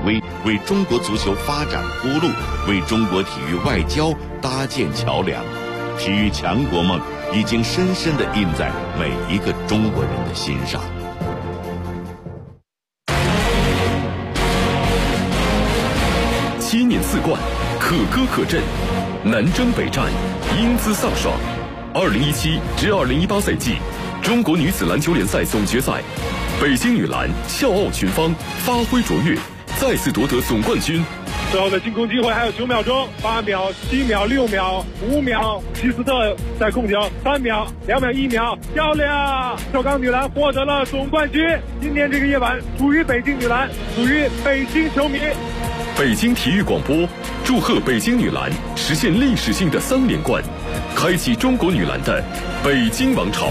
威，为中国足球发展铺路，为中国体育外交搭建桥梁。体育强国梦已经深深地印在每一个中国人的心上。 7年4冠，可歌可阵，南征北战，英姿飒爽。2017至2018赛季中国女子篮球联赛总决赛，北京女篮笑傲群芳，发挥卓越，再次夺得总冠军。 最后的进攻机会还有9秒钟，8秒、7秒、6秒、5秒，希斯特在控球，3秒、2秒、1秒，漂亮！首钢女篮获得了总冠军。今天这个夜晚属于北京女篮，属于北京球迷。 北京体育广播祝贺北京女篮实现历史性的3连冠，开启中国女篮的北京王朝。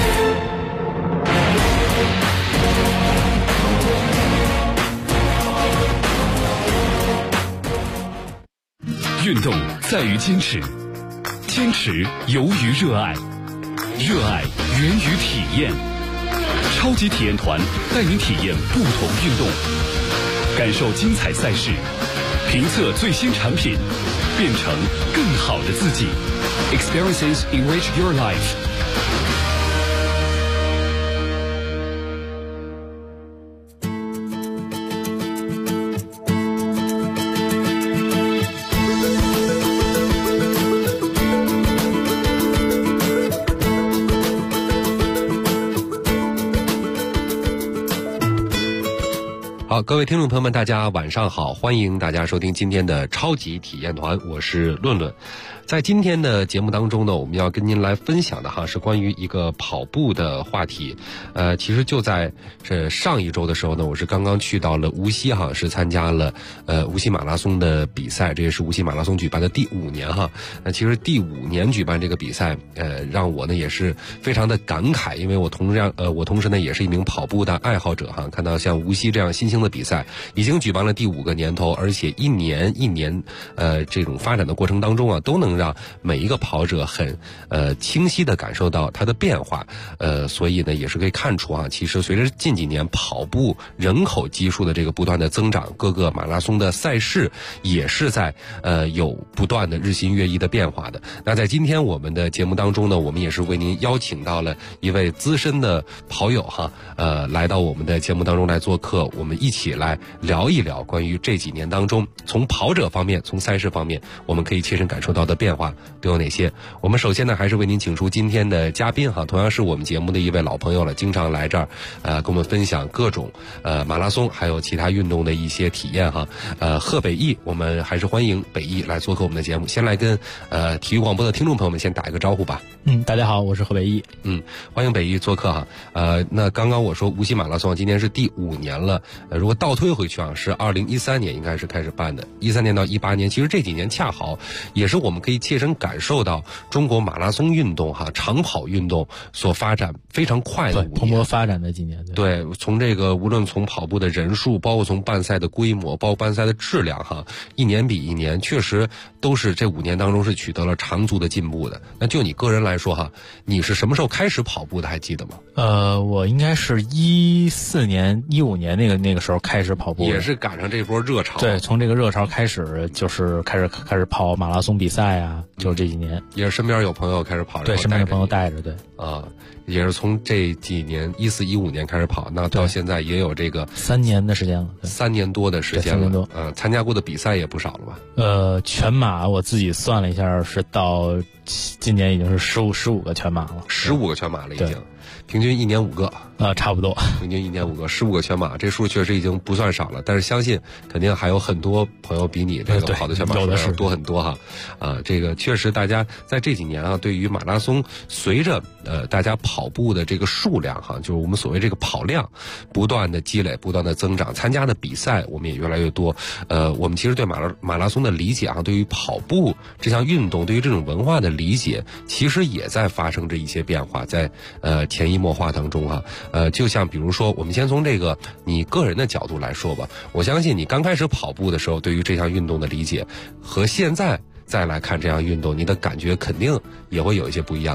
运动在于坚持，坚持由于热爱，热爱源于体验。超级体验团带您体验不同运动，感受精彩赛事，评测最新产品，变成更好的自己。Experiences enrich your life。 好，各位听众朋友们，大家晚上好，欢迎大家收听今天的超级体验团，我是论论。在今天的节目当中呢，我们要跟您来分享的是关于一个跑步的话题。其实就在上一周的时候呢，我是刚刚去到了无锡是参加了无锡马拉松的比赛，这也是无锡马拉松举办的第5年那其实第5年举办这个比赛，让我呢也是非常的感慨，因为我同时呢也是一名跑步的爱好者看到像无锡这样新兴的比赛已经举办了第5个年头，而且一年这种发展的过程当中都能让每一个跑者很清晰的感受到它的变化，所以呢也是可以看出其实随着近几年跑步人口基数的这个不断的增长，各个马拉松的赛事也是在有不断的日新月异的变化的。那在今天我们的节目当中呢，我们也是为您邀请到了一位资深的跑友来到我们的节目当中来做客，我们一起来聊一聊关于这几年当中从跑者方面从赛事方面我们可以切身感受到的变化都有哪些。我们首先呢还是为您请出今天的嘉宾同样是我们节目的一位老朋友了，经常来这儿跟我们分享各种马拉松还有其他运动的一些体验贺北义，我们还是欢迎北义来做客我们的节目。先来跟体育广播的听众朋友们先打一个招呼吧。 大家好，我是贺北义。 欢迎北义做客那刚刚我说无锡马拉松今年是第5年了，如果倒推回去是2013年应该是开始办的，13年到18年，其实这几年恰好也是我们可以切身感受到中国马拉松运动长跑运动所发展非常快的5年， 蓬勃发展的几年。 对，从这个无论从跑步的人数，包括从办赛的规模，包括办赛的质量一年比一年确实都是这5年当中是取得了长足的进步的。那就你个人来说你是什么时候开始跑步的还记得吗？ 我应该是14年15年那个时候开始跑步， 也是赶上这波热潮。 对，从这个热潮开始就是开始跑马拉松比赛就这几年也是身边有朋友开始跑， 对，身边有朋友带着，对也是从这几年14、15年开始跑，那到现在也有这个 3年的时间了 ，3年多的时间了。3年多，参加过的比赛也不少了吧？ 全马我自己算了一下，是到今年已经是15个全马了 ，15个全马了已经，平均1年5个。 差不多， 平均1年5个，15个全马，这数确实已经不算少了。但是相信肯定还有很多朋友比你这个跑的全马数要多很多这个确实大家在这几年对于马拉松随着大家跑步的这个数量就是我们所谓这个跑量不断的积累，不断的增长，参加的比赛我们也越来越多。我们其实对马拉松的理解对于跑步这项运动，对于这种文化的理解，其实也在发生着一些变化，在潜移默化当中就像比如说我们先从这个你个人的角度来说吧，我相信你刚开始跑步的时候对于这项运动的理解和现在再来看这项运动，你的感觉肯定也会有一些不一样吧？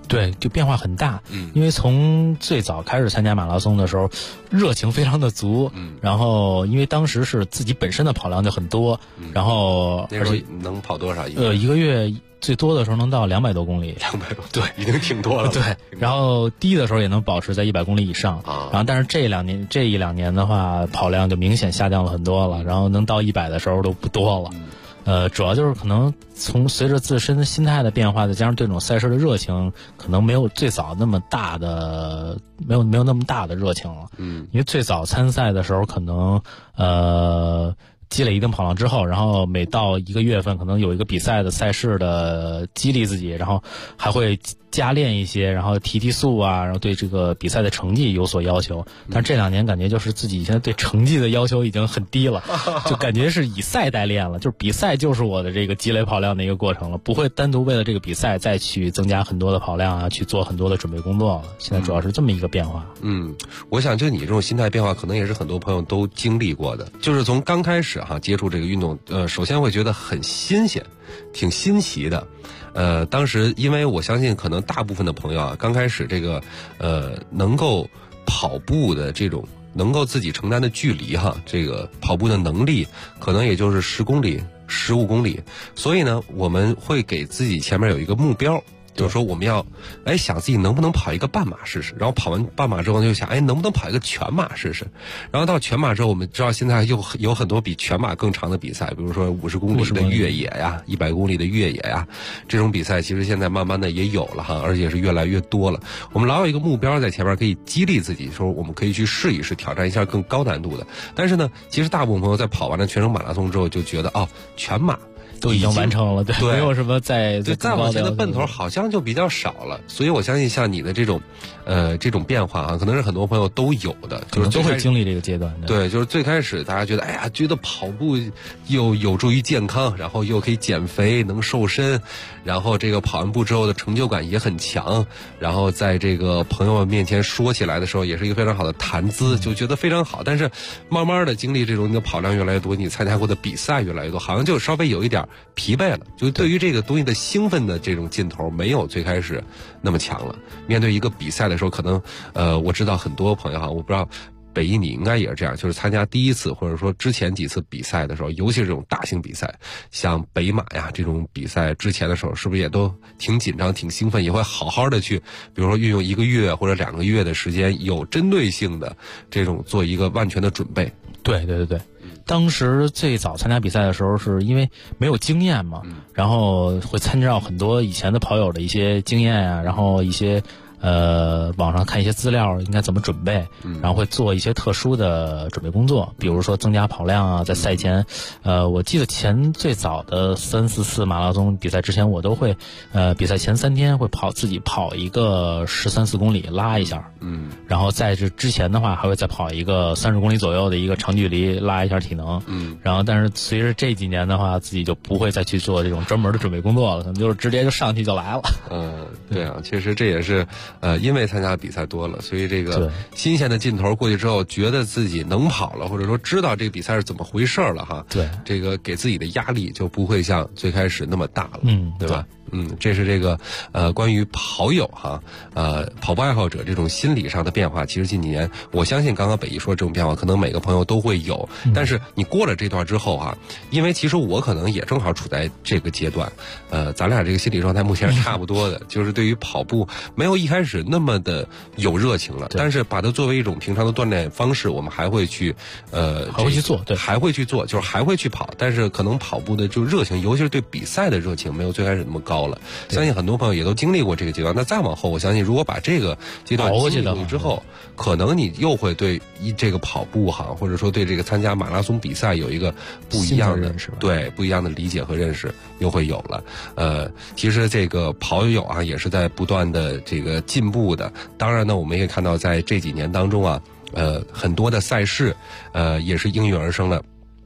对，就变化很大。因为从最早开始参加马拉松的时候，热情非常的足。然后因为当时是自己本身的跑量就很多，然后那时候能跑多少？ 一个月最多的时候能到200多公里。 200多，对，已经挺多了。 对，然后低的时候也能保持在100公里以上。然后但是这一两年的话，跑量就明显下降了很多了，然后能到100的时候都不多了。主要就是可能随着自身心态的变化，再加上对这种赛事的热情，可能没有最早那么大的没有那么大的热情了。因为最早参赛的时候，可能积累一定跑量之后，然后每到1个月份，可能有一个比赛的赛事的激励自己，然后还会加练一些，然后提速啊，然后对这个比赛的成绩有所要求。但这2年感觉就是自己现在对成绩的要求已经很低了，就感觉是以赛代练了，就是比赛就是我的这个积累跑量的一个过程了，不会单独为了这个比赛再去增加很多的跑量啊，去做很多的准备工作了。现在主要是这么一个变化。 我想就你这种心态变化，可能也是很多朋友都经历过的，就是从刚开始接触这个运动，首先会觉得很新鲜，挺新奇的。当时因为我相信可能大部分的朋友刚开始这个能够跑步的这种能够自己承担的距离这个跑步的能力可能也就是10公里15公里，所以呢我们会给自己前面有一个目标，就是说我们要想自己能不能跑一个半马试试，然后跑完半马之后就想能不能跑一个全马试试，然后到全马之后我们知道现在又有很多比全马更长的比赛，比如说50公里的越野呀，100公里的越野呀，这种比赛其实现在慢慢的也有了而且是越来越多了。我们老有一个目标在前面可以激励自己，说我们可以去试一试，挑战一下更高难度的。但是呢其实大部分朋友在跑完了全程马拉松之后就觉得全马都已经完成了，对，没有什么再往前的奔头好像就比较少了。所以我相信像你的这种变化可能是很多朋友都有的，就是都会经历这个阶段的。 对，就是最开始大家觉得觉得跑步又有助于健康，然后又可以减肥能瘦身，然后这个跑完步之后的成就感也很强，然后在这个朋友们面前说起来的时候也是一个非常好的谈资，就觉得非常好。但是慢慢的经历这种你的跑量越来越多，你参加过的比赛越来越多，好像就稍微有一点疲惫了，就对于这个东西的兴奋的这种劲头没有最开始那么强了。面对一个比赛的时候，可能我知道很多朋友我不知道北一你应该也是这样，就是参加第一次或者说之前几次比赛的时候，尤其是这种大型比赛，像北马呀这种比赛之前的时候，是不是也都挺紧张挺兴奋，也会好好的去比如说运用1个月或者2个月的时间，有针对性的这种做一个万全的准备。 对，当时最早参加比赛的时候是因为没有经验嘛，然后会参照很多以前的跑友的一些经验然后一些网上看一些资料应该怎么准备，然后会做一些特殊的准备工作，比如说增加跑量在赛前我记得最早的3、4次马拉松比赛之前，我都会比赛前3天会自己跑一个13、14公里拉一下，然后在这之前的话还会再跑一个30公里左右的一个长距离拉一下体能，然后但是随着这几年的话，自己就不会再去做这种专门的准备工作了，可能就是直接就上去就来了。 对其实这也是因为参加比赛多了，所以这个新鲜的劲头过去之后，觉得自己能跑了，或者说知道这个比赛是怎么回事了对， 这个给自己的压力就不会像最开始那么大了，对吧？这是这个关于跑友跑步爱好者这种心理上的变化，其实近几年我相信刚刚北一说这种变化可能每个朋友都会有，但是你过了这段之后因为其实我可能也正好处在这个阶段，咱俩这个心理状态目前是差不多的，就是对于跑步没有一开始那么的有热情了，但是把它作为一种平常的锻炼方式，我们还会去还会去做，对， 还会去做，就是还会去跑，但是可能跑步的就热情，尤其是对比赛的热情没有最开始那么高了。相信很多朋友也都经历过这个阶段，那再往后我相信如果把这个阶段经历过之后，可能你又会对这个跑步或者说对这个参加马拉松比赛有一个不一样的认识， 对，不一样的理解和认识又会有了。其实这个跑友也是在不断的这个进步的。当然呢我们也看到在这几年当中很多的赛事也是应运而生了。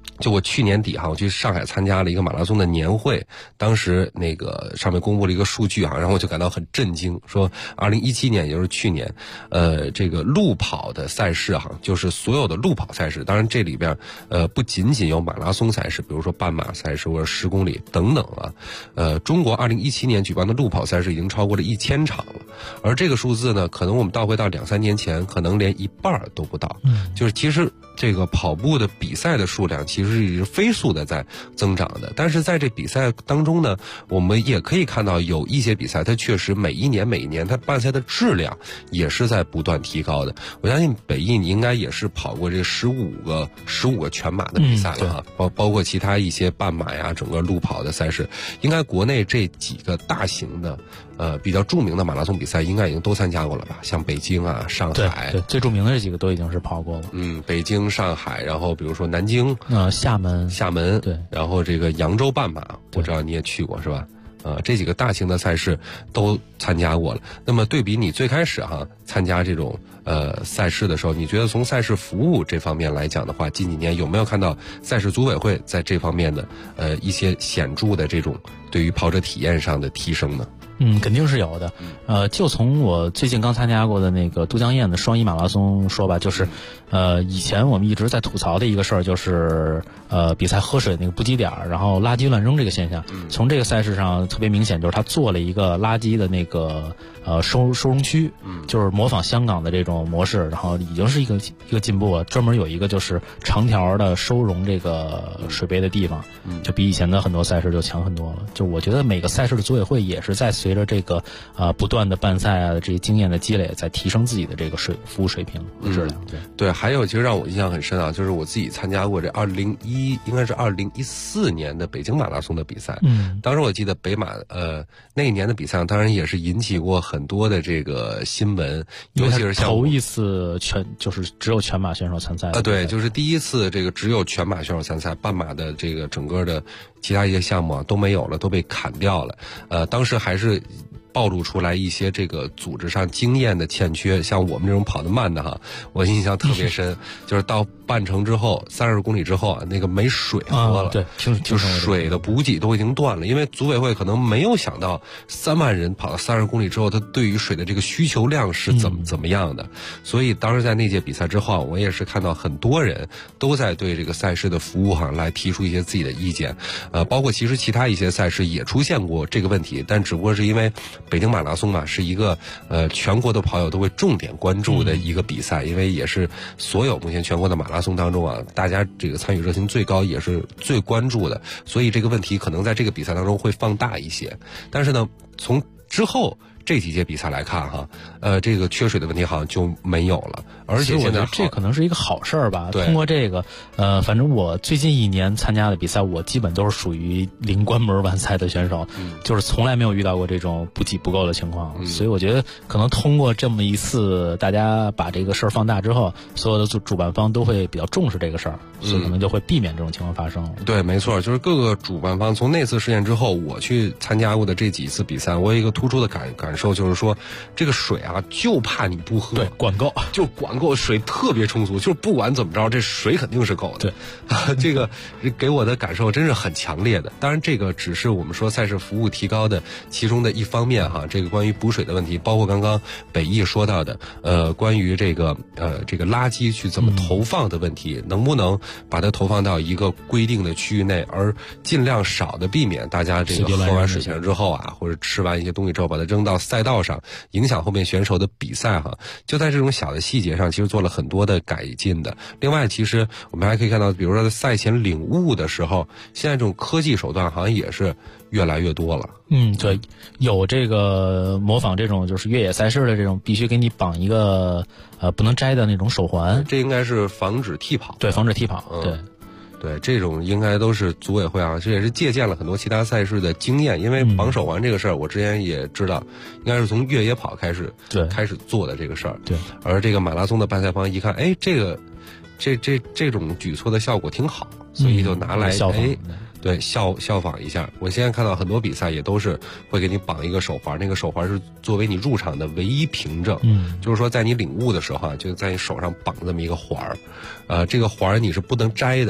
就我去年底哈，我去上海参加了一个马拉松的年会，当时那个上面公布了一个数据哈，然后我就感到很震惊，说2017年也就是去年，这个路跑的赛事哈，就是所有的路跑赛事，当然这里边不仅仅有马拉松赛事，比如说半马赛事或者10公里等等啊，中国2017年举办的路跑赛事已经超过了1000场了，而这个数字呢，可能我们倒回到2-3年前，可能连一半都不到，就是其实这个跑步的比赛的数量其实是飞速的在增长的，但是在这比赛当中呢，我们也可以看到有一些比赛它确实每一年它办赛的质量也是在不断提高的。我相信北艺你应该也是跑过这15个全马的比赛了啊，包括其他一些半马呀，整个路跑的赛事，应该国内这几个大型的比较著名的马拉松比赛应该已经都参加过了吧？像北京啊、上海， 对，最著名的这几个都已经是跑过了。 北京、上海，然后比如说南京、 厦门， 对，然后这个扬州半马，我知道你也去过是吧？这几个大型的赛事都参加过了。那么对比你最开始参加这种赛事的时候，你觉得从赛事服务这方面来讲的话，近几年有没有看到赛事组委会在这方面的一些显著的这种对于跑者体验上的提升呢？ 肯定是有的。就从我最近刚参加过的那个都江堰的双1马拉松说吧，就是以前我们一直在吐槽的一个事儿，就是比赛喝水那个补给点，然后垃圾乱扔这个现象。从这个赛事上特别明显，就是他做了一个垃圾的那个收容区，就是模仿香港的这种模式，然后已经是一个进步了。专门有一个就是长条的收容这个水杯的地方，就比以前的很多赛事就强很多了。就我觉得每个赛事的组委会也是在随着这个不断的办赛啊，这些经验的积累，在提升自己的这个服务水平和质量。 对，还有其实让我印象很深啊，就是我自己参加过这应该是2014年的北京马拉松的比赛。当时我记得北马那一年的比赛，当然也是引起过很多的这个新闻，尤其是像头一次就是只有全马选手参赛对，就是第一次这个只有全马选手参赛，半马的这个整个的其他一些项目都没有了，都被砍掉了。当时还是暴露出来一些这个组织上经验的欠缺，像我们这种跑得慢的我印象特别深，就是到半程之后，30公里之后那个没水喝了， 对， 就水的补给都已经断了，因为组委会可能没有想到3万人跑到30公里之后，他对于水的这个需求量是怎么样的，所以当时在那届比赛之后，我也是看到很多人都在对这个赛事的服务来提出一些自己的意见，包括其实其他一些赛事也出现过这个问题，但只不过是因为北京马拉松嘛，是一个全国的跑友都会重点关注的一个比赛，因为也是所有目前全国的马拉松当中大家这个参与热情最高，也是最关注的，所以这个问题可能在这个比赛当中会放大一些。但是呢，从之后这几届比赛来看这个缺水的问题好像就没有了，而且现在这可能是一个好事儿吧。 对， 通过这个反正我最近1年参加的比赛，我基本都是属于零关门完赛的选手，就是从来没有遇到过这种补给不够的情况，所以我觉得可能通过这么一次大家把这个事儿放大之后，所有的主办方都会比较重视这个事儿，所以可能就会避免这种情况发生。 对，没错，就是各个主办方从那次事件之后，我去参加过的这几次比赛，我有一个突出的感受就是说，这个水就怕你不喝， 对，管够， 就管够，水特别充足，就是不管怎么着，这水肯定是够的。 对， 这个给我的感受真是很强烈的。当然，这个只是我们说赛事服务提高的其中的一方面这个关于补水的问题，包括刚刚北艺说到的关于这个垃圾去怎么投放的问题，能不能把它投放到一个规定的区域内，而尽量少的避免大家这个喝完水瓶之后或者吃完一些东西之后把它扔到赛道上，影响后面选手的比赛就在这种小的细节上其实做了很多的改进的。另外其实我们还可以看到，比如说在赛前领悟的时候，现在这种科技手段好像也是越来越多了。 对，有这个模仿这种就是越野赛事的这种必须给你绑一个不能摘的那种手环， 这应该是防止替跑。 对，防止替跑。 对，这种应该都是组委会这也是借鉴了很多其他赛事的经验，因为绑手环这个事儿，我之前也知道，应该是从越野跑开始做的这个事儿。 对， 而这个马拉松的办赛方一看，这种举措的效果挺好，所以就拿来效仿一下。我现在看到很多比赛也都是会给你绑一个手环，那个手环是作为你入场的唯一凭证。就是说在你领悟的时候就在你手上绑这么一个环这个环你是不能摘的。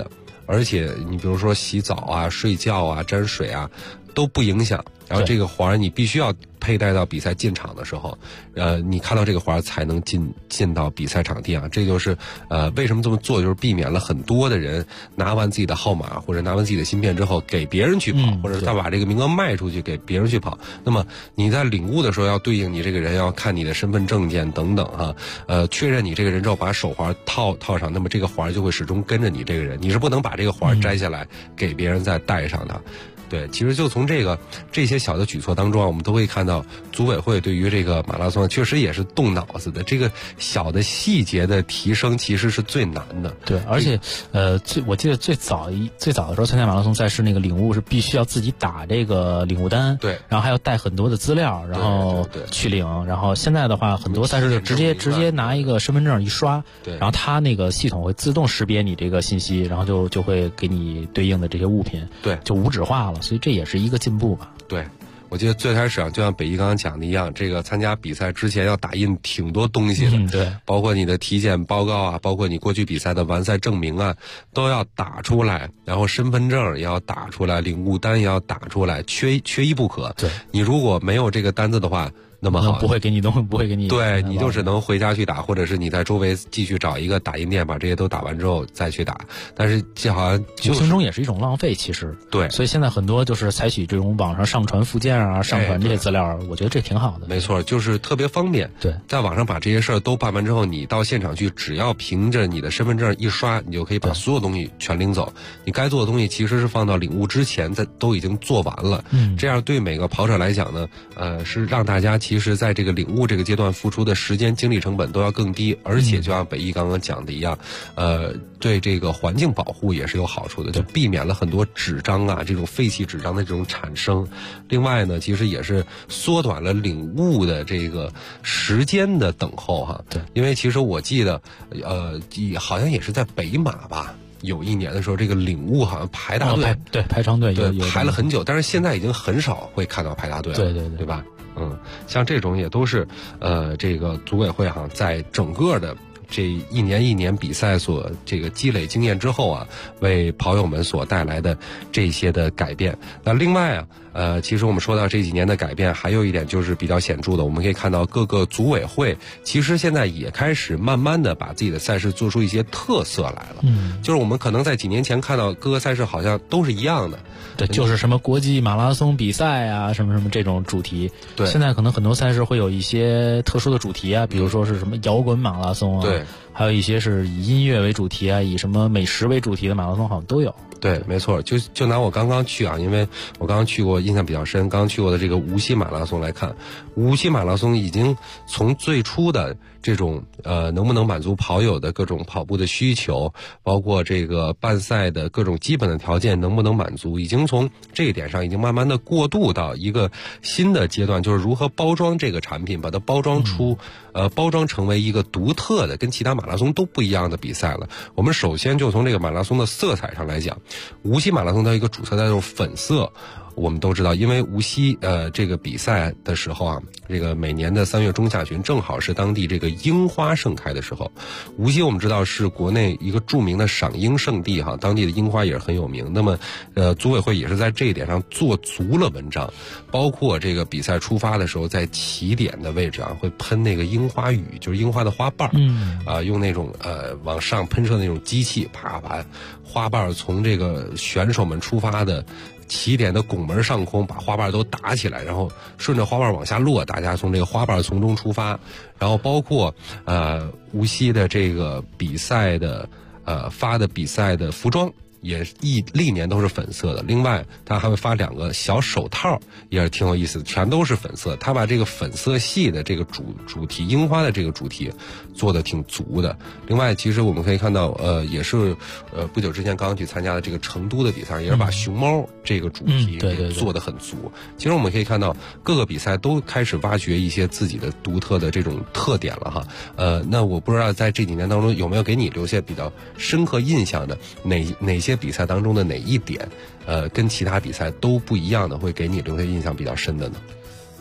而且你比如说洗澡啊、睡觉啊、沾水啊都不影响。然后这个环你必须要佩戴到比赛进场的时候，你看到这个环才能进到比赛场地啊。这就是为什么这么做，就是避免了很多的人拿完自己的号码或者拿完自己的芯片之后给别人去跑，或者他把这个名额卖出去给别人去跑。那么你在领悟的时候要对应你这个人，要看你的身份证件等等哈，确认你这个人之后把手环套上，那么这个环就会始终跟着你这个人，你是不能把这个环摘下来给别人再戴上的。对，其实就从这些小的举措当中啊，我们都会看到组委会对于这个马拉松确实也是动脑子的。这个小的细节的提升其实是最难的。 对，而且我记得最早的时候参加马拉松赛事，那个领悟是必须要自己打这个领悟单， 对， 然后还要带很多的资料，然后去领。然后现在的话，很多赛事就直接拿一个身份证一刷， 对， 然后它那个系统会自动识别你这个信息，然后就会给你对应的这些物品， 对， 就无纸化了。所以这也是一个进步吧。 对，我记得最开始啊，就像北一刚刚讲的一样，这个参加比赛之前要打印挺多东西的， 对， 包括你的体检报告啊，包括你过去比赛的完赛证明啊，都要打出来，然后身份证也要打出来，领悟单也要打出来，缺一不可。 对， 你如果没有这个单子的话，那么好， 不会给你东西，不会给你。 对，你就只能回家去打，或者是你在周围继续找一个打印店，把这些都打完之后再去打。但是这好像无形中也是一种浪费，其实。 对， 所以现在很多就是采取这种网上上传附件啊，上传这些资料，我觉得这挺好的。 没错，就是特别方便。 对， 在网上把这些事儿都办完之后，你到现场去，只要凭着你的身份证一刷，你就可以把所有东西全领走。你该做的东西其实是放到领悟之前都已经做完了。这样对每个跑者来讲呢，是让大家其实在这个领悟这个阶段付出的时间精力成本都要更低，而且就像北一刚刚讲的一样，对这个环境保护也是有好处的，就避免了很多纸张啊这种废弃纸张的这种产生。另外呢，其实也是缩短了领悟的这个时间的等候哈。 对， 因为其实我记得好像也是在北马吧。有一年的时候，这个领悟好像排大队， 排长队， 对，排了很久，但是现在已经很少会看到排大队了，对吧？像这种也都是这个组委会哈，在整个的这一年比赛所这个积累经验之后啊，为跑友们所带来的这些的改变。那另外啊，其实我们说到这几年的改变，还有一点就是比较显著的，我们可以看到各个组委会其实现在也开始慢慢的把自己的赛事做出一些特色来了。就是我们可能在几年前看到各个赛事好像都是一样的。 对，就是什么国际马拉松比赛啊，什么这种主题。 对， 现在可能很多赛事会有一些特殊的主题啊，比如说是什么摇滚马拉松啊， 对， 还有一些是以音乐为主题啊，以什么美食为主题的马拉松好像都有。 对，没错，就拿我刚刚去啊，因为我刚刚去过，印象比较深，刚刚去过的这个无锡马拉松来看，无锡马拉松已经从最初的这种能不能满足跑友的各种跑步的需求，包括这个办赛的各种基本的条件能不能满足，已经从这一点上已经慢慢的过渡到一个新的阶段，就是如何包装这个产品，把它包装出包装成为一个独特的跟其他马拉松都不一样的比赛了。我们首先就从这个马拉松的色彩上来讲，无锡马拉松的一个主色彩就是粉色。我们都知道，因为无锡这个比赛的时候啊，这个每年的3月中下旬正好是当地这个樱花盛开的时候。无锡我们知道是国内一个著名的赏樱圣地哈，当地的樱花也是很有名。那么组委会也是在这一点上做足了文章，包括这个比赛出发的时候，在起点的位置啊会喷那个樱花雨，就是樱花的花瓣用那种往上喷射的那种机器，啪把花瓣从这个选手们出发的起点的拱门上空把花瓣都打起来，然后顺着花瓣往下落，大家从这个花瓣丛中出发。然后包括无锡的这个比赛的发的比赛的服装也历年都是粉色的。另外他还会发2个小手套，也是挺有意思的，全都是粉色。他把这个粉色系的这个主题樱花的这个主题做的挺足的。另外其实我们可以看到也是不久之前刚刚去参加的这个成都的比赛，也是把熊猫这个主题给做得很足。其实我们可以看到各个比赛都开始挖掘一些自己的独特的这种特点了哈。那我不知道在这几年当中有没有给你留下比较深刻印象的哪些比赛当中的哪一点跟其他比赛都不一样的，会给你留下印象比较深的呢？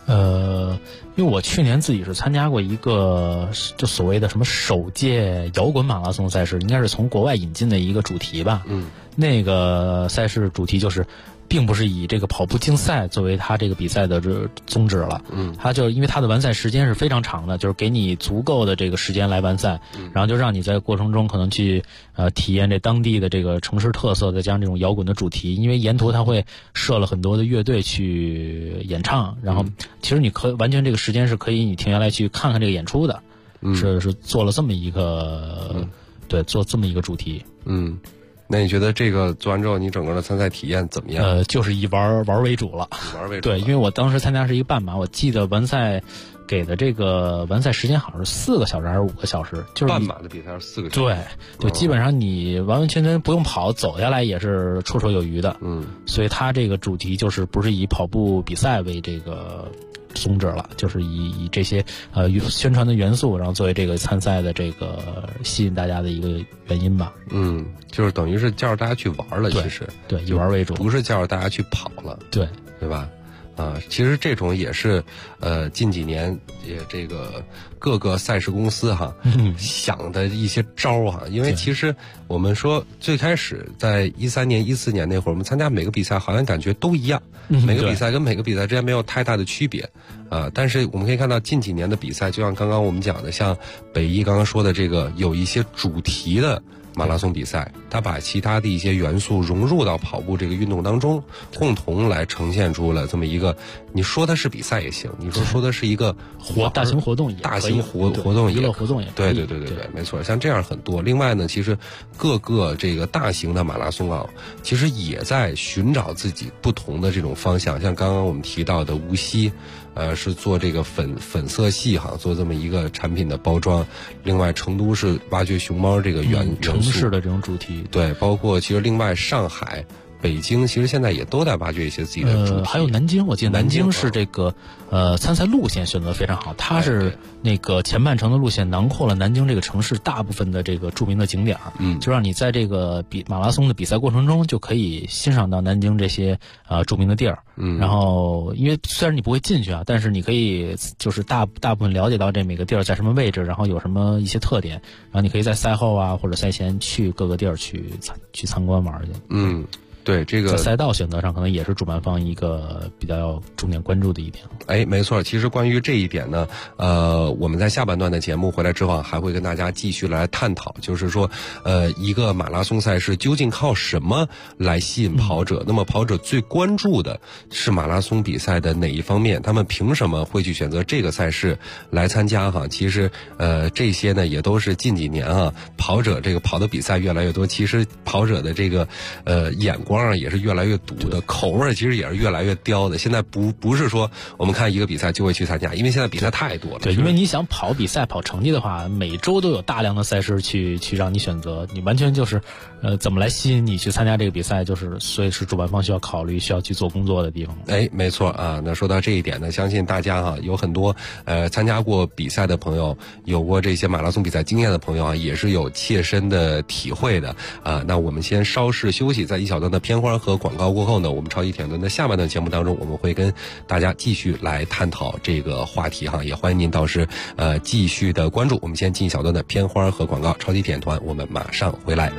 因为我去年自己是参加过一个就所谓的什么首届摇滚马拉松赛事，应该是从国外引进的一个主题吧。那个赛事主题就是并不是以这个跑步竞赛作为他这个比赛的宗旨了。他就因为他的完赛时间是非常长的，就是给你足够的这个时间来完赛，然后就让你在过程中可能去体验这当地的这个城市特色，再加上这种摇滚的主题。因为沿途他会设了很多的乐队去演唱，然后其实你完全这个时间是可以你停下来去看看这个演出的。是做了这么一个对，做这么一个主题。 那你觉得这个做完之后，你整个的参赛体验怎么样？ 就是以玩为主了。 玩为主。 对，因为我当时参加是一个半马，我记得完赛给的这个完赛时间好像是4个小时还是5个小时，就是半马的比赛是4个小时。 对，就基本上你完完全全不用跑，走下来也是绰绰有余的。所以它这个主题就是不是以跑步比赛为这个宗旨了，就是以这些宣传的元素，然后作为这个参赛的这个吸引大家的一个原因吧。 就是等于是叫着大家去玩了，其实对，以玩为主， 不是叫着大家去跑了，对吧？其实这种也是近几年也这个各个赛事公司想的一些招因为其实我们说最开始在13年14年那会儿，我们参加每个比赛好像感觉都一样，每个比赛跟每个比赛之间没有太大的区别但是我们可以看到近几年的比赛，就像刚刚我们讲的，像北一刚刚说的这个有一些主题的马拉松比赛，它把其他的一些元素融入到跑步这个运动当中，共同来呈现出了这么一个，你说它是比赛也行，你说的是一个大型活动也可以， 大型活动也娱乐活动也可以。 对，没错，像这样很多。另外呢，其实各个这个大型的马拉松其实也在寻找自己不同的这种方向。像刚刚我们提到的无锡，是做这个粉色系做这么一个产品的包装。另外，成都是挖掘熊猫这个元素， 城市的这种主题。 对，包括其实另外上海、北京其实现在也都在挖掘一些自己的主题。 还有南京，我记得南京是这个参赛路线选择非常好，它是那个前半程的路线囊括了南京这个城市大部分的这个著名的景点就让你在这个马拉松的比赛过程中就可以欣赏到南京这些著名的地儿。然后因为虽然你不会进去但是你可以就是大部分了解到这每个地儿在什么位置，然后有什么一些特点，然后你可以在赛后或者赛前去各个地儿去参观玩去。 对，这个在赛道选择上可能也是主办方一个比较要重点关注的一点。 没错，其实关于这一点呢，我们在下半段的节目回来之后还会跟大家继续来探讨，就是说一个马拉松赛事究竟靠什么来吸引跑者，那么跑者最关注的是马拉松比赛的哪一方面，他们凭什么会去选择这个赛事来参加其实这些呢也都是近几年跑者这个跑的比赛越来越多，其实跑者的这个眼光也是越来越毒的，口味其实也是越来越刁的。现在不是说我们看一个比赛就会去参加，因为现在比赛太多了。 对，因为你想跑比赛跑成绩的话，每周都有大量的赛事去让你选择，你完全就是怎么来吸引你去参加这个比赛，就是所以是主办方需要考虑需要去做工作的地方。 没错那说到这一点呢，相信大家有很多参加过比赛的朋友，有过这些马拉松比赛经验的朋友也是有切身的体会的那我们先稍事休息，在一小段的片花和广告过后呢，我们超级铁人的下半段节目当中，我们会跟大家继续来探讨这个话题也欢迎您到时继续的关注。我们先进一小段的片花和广告，超级铁人团我们马上回来。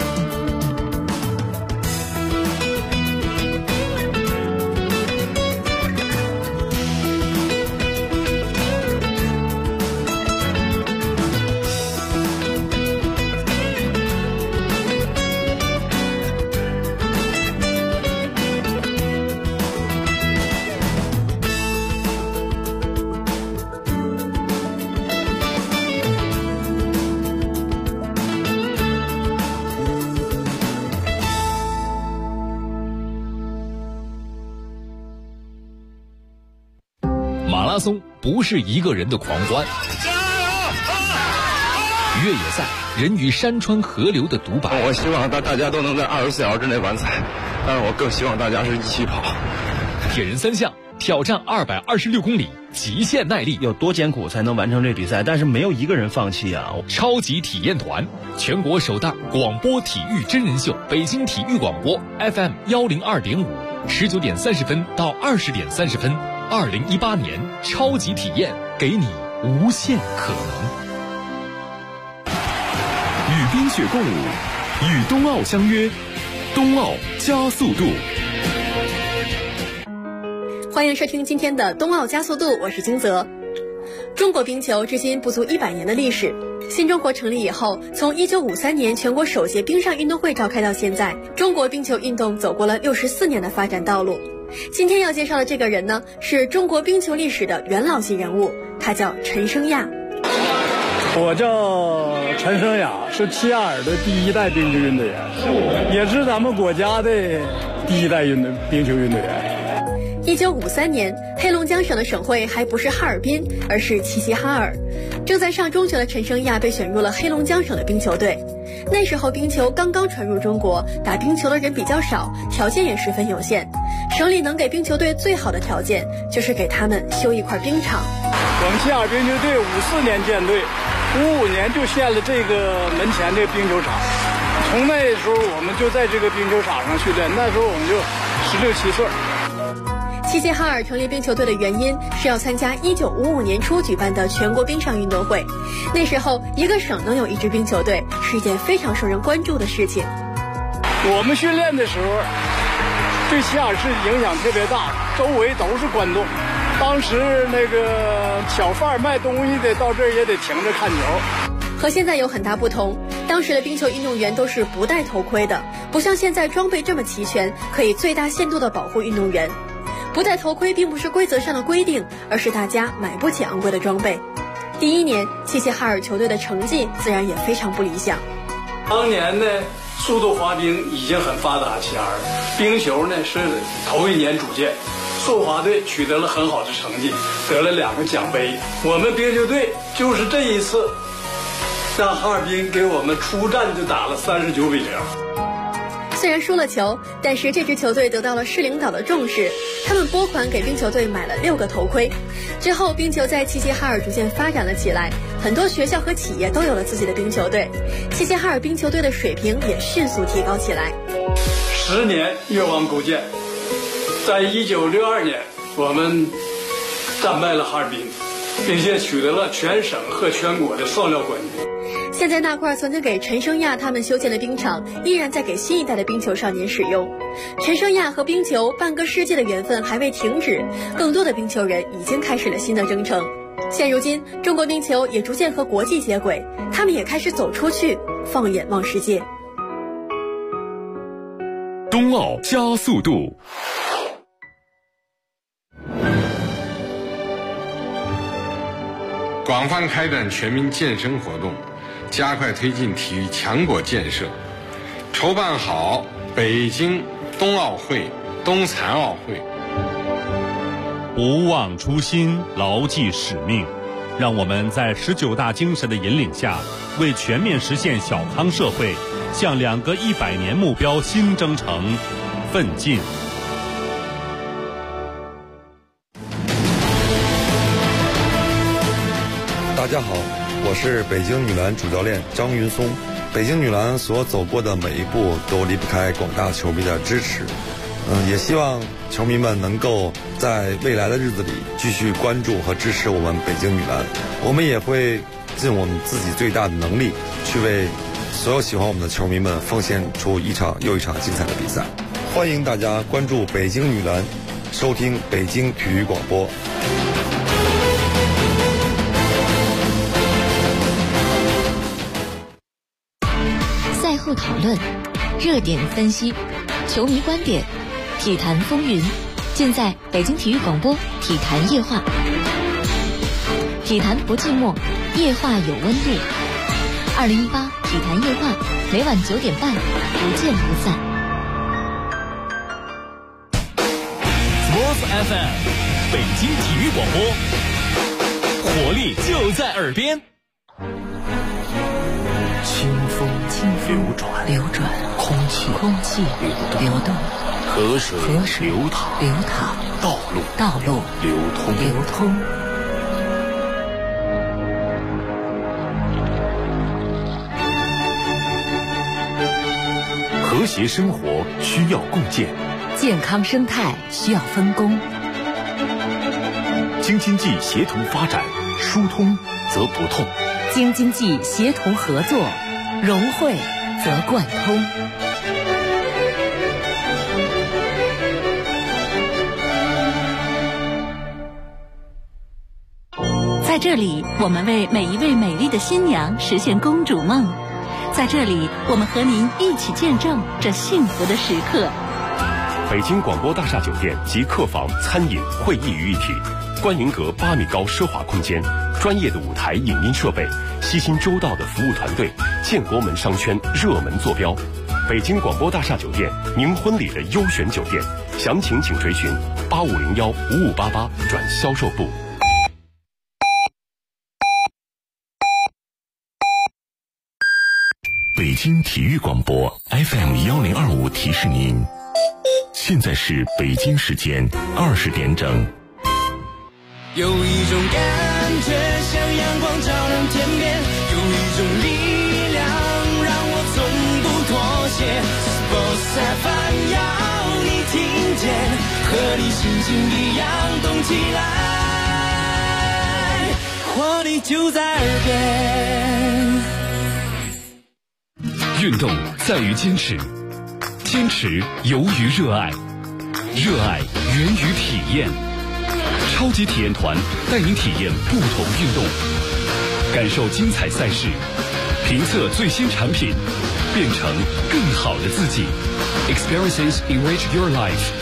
马拉松不是一个人的狂欢，越野赛人与山川河流的独白。 我希望大家都能在24小时之内完赛，但是我更希望大家是一起跑。 铁人三项挑战226公里，极限耐力， 有多艰苦才能完成这比赛？但是没有一个人放弃啊！ 超级体验团，全国首档广播体育真人秀，北京体育广播 FM 102.5，19点30分到20点30分。 2018年超级体验，给你无限可能。与冰雪共舞，与冬奥相约，冬奥加速度。 欢迎收听今天的冬奥加速度，我是金泽。中国冰球至今不足100年的历史。新中国成立以后，从1953年全国首届冰上运动会召开到现在，中国冰球运动走过了64年的发展道路。今天要介绍的这个人呢，是中国冰球历史的元老级人物，他叫陈升亚。 我叫陈升亚，是齐齐哈尔的第1代冰球运动员，也是咱们国家的第1代冰球运动员。 1953年，黑龙江省的省会还不是哈尔滨，而是齐齐哈尔。正在上中学的陈升亚被选入了黑龙江省的冰球队。那时候冰球刚刚传入中国，打冰球的人比较少，条件也十分有限。省里能给冰球队最好的条件，就是给他们修一块冰场。 我们齐齐哈尔冰球队54年建队，55年就建了这个门前这冰球场。从那时候我们就在这个冰球场上训练，那时候我们就16、17岁。 齐齐哈尔成立冰球队的原因是要参加1955年初举办的全国冰上运动会。那时候一个省能有一支冰球队是一件非常受人关注的事情。 我们训练的时候对齐齐哈尔市影响特别大，周围都是观众。当时那个小贩卖东西的到这儿也得停着看球。 和现在有很大不同，当时的冰球运动员都是不戴头盔的，不像现在装备这么齐全，可以最大限度地保护运动员。不戴头盔并不是规则上的规定，而是大家买不起昂贵的装备。第1年，齐齐哈尔球队的成绩自然也非常不理想。 当年呢，速度滑冰已经很发达，齐齐哈尔冰球呢是头1年组建，速滑队取得了很好的成绩，得了2个奖杯。我们冰球队就是这一次让哈尔滨给我们出战就打了39比0。 虽然输了球，但是这支球队得到了市领导的重视，他们拨款给冰球队买了6个头盔。之后冰球在齐齐哈尔逐渐发展了起来，很多学校和企业都有了自己的冰球队，齐齐哈尔冰球队的水平也迅速提高起来。 10年越王勾践，在1962年我们战败了哈尔滨，并且取得了全省和全国的双料冠军。 现在那块曾经给陈升亚他们修建的冰场，依然在给新一代的冰球少年使用。陈升亚和冰球半个世纪的缘分还未停止，更多的冰球人已经开始了新的征程。现如今，中国冰球也逐渐和国际接轨，他们也开始走出去，放眼望世界。 冬奥加速度。 广泛开展全民健身活动，加快推进体育强国建设，筹办好北京冬奥会、冬残奥会。 不忘初心，牢记使命，让我们在19大精神的引领下，为全面实现小康社会，向2个100年目标新征程奋进。 大家好，我是北京女篮主教练张云松。北京女篮所走过的每一步都离不开广大球迷的支持。也希望球迷们能够在未来的日子里继续关注和支持我们北京女篮。我们也会尽我们自己最大的能力，去为所有喜欢我们的球迷们奉献出一场又一场精彩的比赛。欢迎大家关注北京女篮，收听北京体育广播。 赛后讨论，热点分析，球迷观点，体坛风云，尽在北京体育广播体坛夜话。体坛不寂寞，夜话有温度。2018体坛夜话，每晚9点半，不见不散。 Sports FM， 北京体育广播，活力就在耳边。 清风流转，空气流动， 河水流淌，道路流通。和谐生活需要共建， 健康生态需要分工。 京津冀协同发展，疏通则不痛； 京津冀协同合作，融汇则贯通。在这里，我们为每一位美丽的新娘实现公主梦。在这里，我们和您一起见证这幸福的时刻。 北京广播大厦酒店集客房、餐饮、会议于一体，观云阁8米高奢华空间，专业的舞台影音设备，悉心周到的服务团队，建国门商圈热门坐标。北京广播大厦酒店，您婚礼的优选酒店，详情请垂询8501-5588转销售部。北京体育广播 FM1025提示您，现在是北京时间20点整。 有一种感觉像阳光照亮天边，有一种力量让我从不妥协。Sports FM 要你听见，和你心情一样动起来，活力就在耳边。 运动在于坚持，坚持由于热爱，热爱源于体验。超级体验团带您体验不同运动，感受精彩赛事，评测最新产品，变成更好的自己。Experiences enrich your life。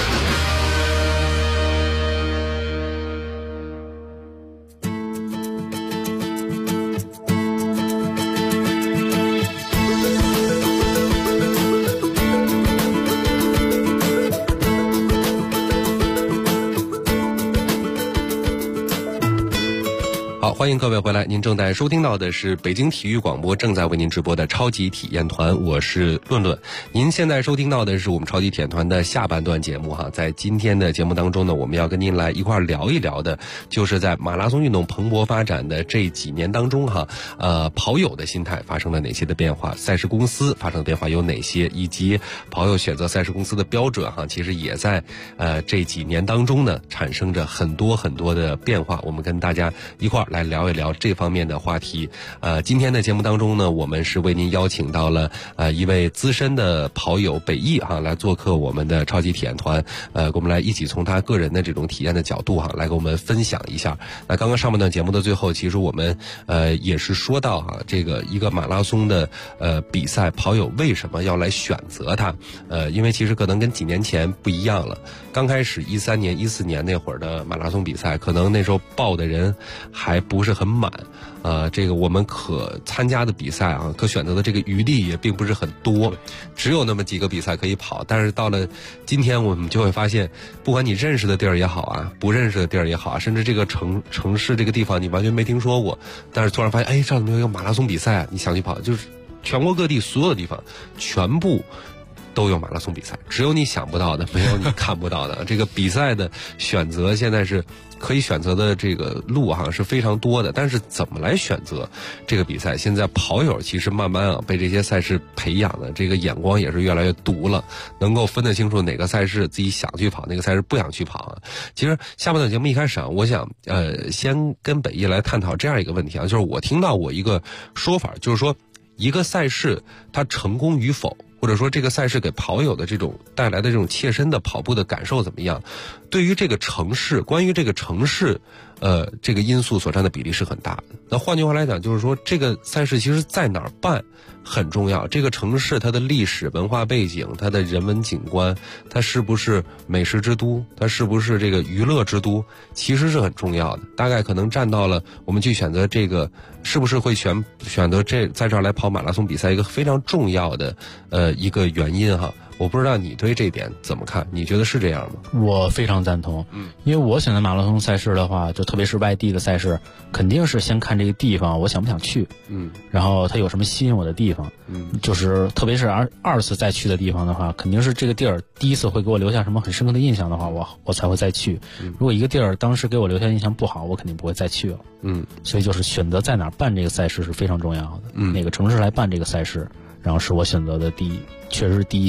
欢迎各位回来，您正在收听到的是北京体育广播正在为您直播的超级体验团，我是论论。您现在收听到的是我们超级体验团的下半段节目哈。在今天的节目当中呢，我们要跟您来一块聊一聊的，就是在马拉松运动蓬勃发展的这几年当中哈，跑友的心态发生了哪些的变化，赛事公司发生的变化有哪些，以及跑友选择赛事公司的标准哈，其实也在这几年当中呢产生着很多很多的变化。我们跟大家一块来聊一聊这方面的话题。今天的节目当中呢，我们是为您邀请到了一位资深的跑友北艺哈来做客我们的超级体验团，跟我们来一起从他个人的这种体验的角度哈来跟我们分享一下。那刚刚上半段节目的最后，其实我们也是说到哈，这个一个马拉松的比赛，跑友为什么要来选择它？因为其实可能跟几年前不一样了。刚开始13年、14年那会儿的马拉松比赛，可能那时候报的人还不是很满，这个我们可参加的比赛啊，可选择的这个余地也并不是很多，只有那么几个比赛可以跑。但是到了今天，我们就会发现，不管你认识的地儿也好啊，不认识的地儿也好啊，甚至这个城市这个地方你完全没听说过，但是突然发现，哎，这儿怎么有一个马拉松比赛啊？你想去跑，就是全国各地所有的地方，全部都有马拉松比赛，只有你想不到的，没有你看不到的。这个比赛的选择现在是可以选择的这个路哈是非常多的，但是怎么来选择这个比赛？现在跑友其实慢慢啊被这些赛事培养的这个眼光也是越来越毒了，能够分得清楚哪个赛事自己想去跑，哪个赛事不想去跑啊。其实下半段节目一开始啊，我想先跟北艺来探讨这样一个问题啊，就是我听到过一个说法，就是说一个赛事它成功与否，或者说这个赛事给跑友的这种带来的这种切身的跑步的感受怎么样，对于这个城市，关于这个城市这个因素所占的比例是很大的。那换句话来讲，就是说这个赛事其实在哪儿办很重要，这个城市它的历史文化背景，它的人文景观，它是不是美食之都，它是不是这个娱乐之都，其实是很重要的。大概可能占到了我们去选择这个是不是会选择在这儿来跑马拉松比赛一个非常重要的一个原因哈。我不知道你对这点怎么看？你觉得是这样吗？ 我非常赞同。因为我选择马拉松赛事的话，就特别是外地的赛事，肯定是先看这个地方我想不想去，然后它有什么吸引我的地方，就是特别是二次再去的地方的话，肯定是这个地儿第一次会给我留下什么很深刻的印象的话，我才会再去。如果一个地儿当时给我留下印象不好，我肯定不会再去了。所以就是选择在哪儿办这个赛事是非常重要的。哪个城市来办这个赛事，然后是我选择的确实是第一项。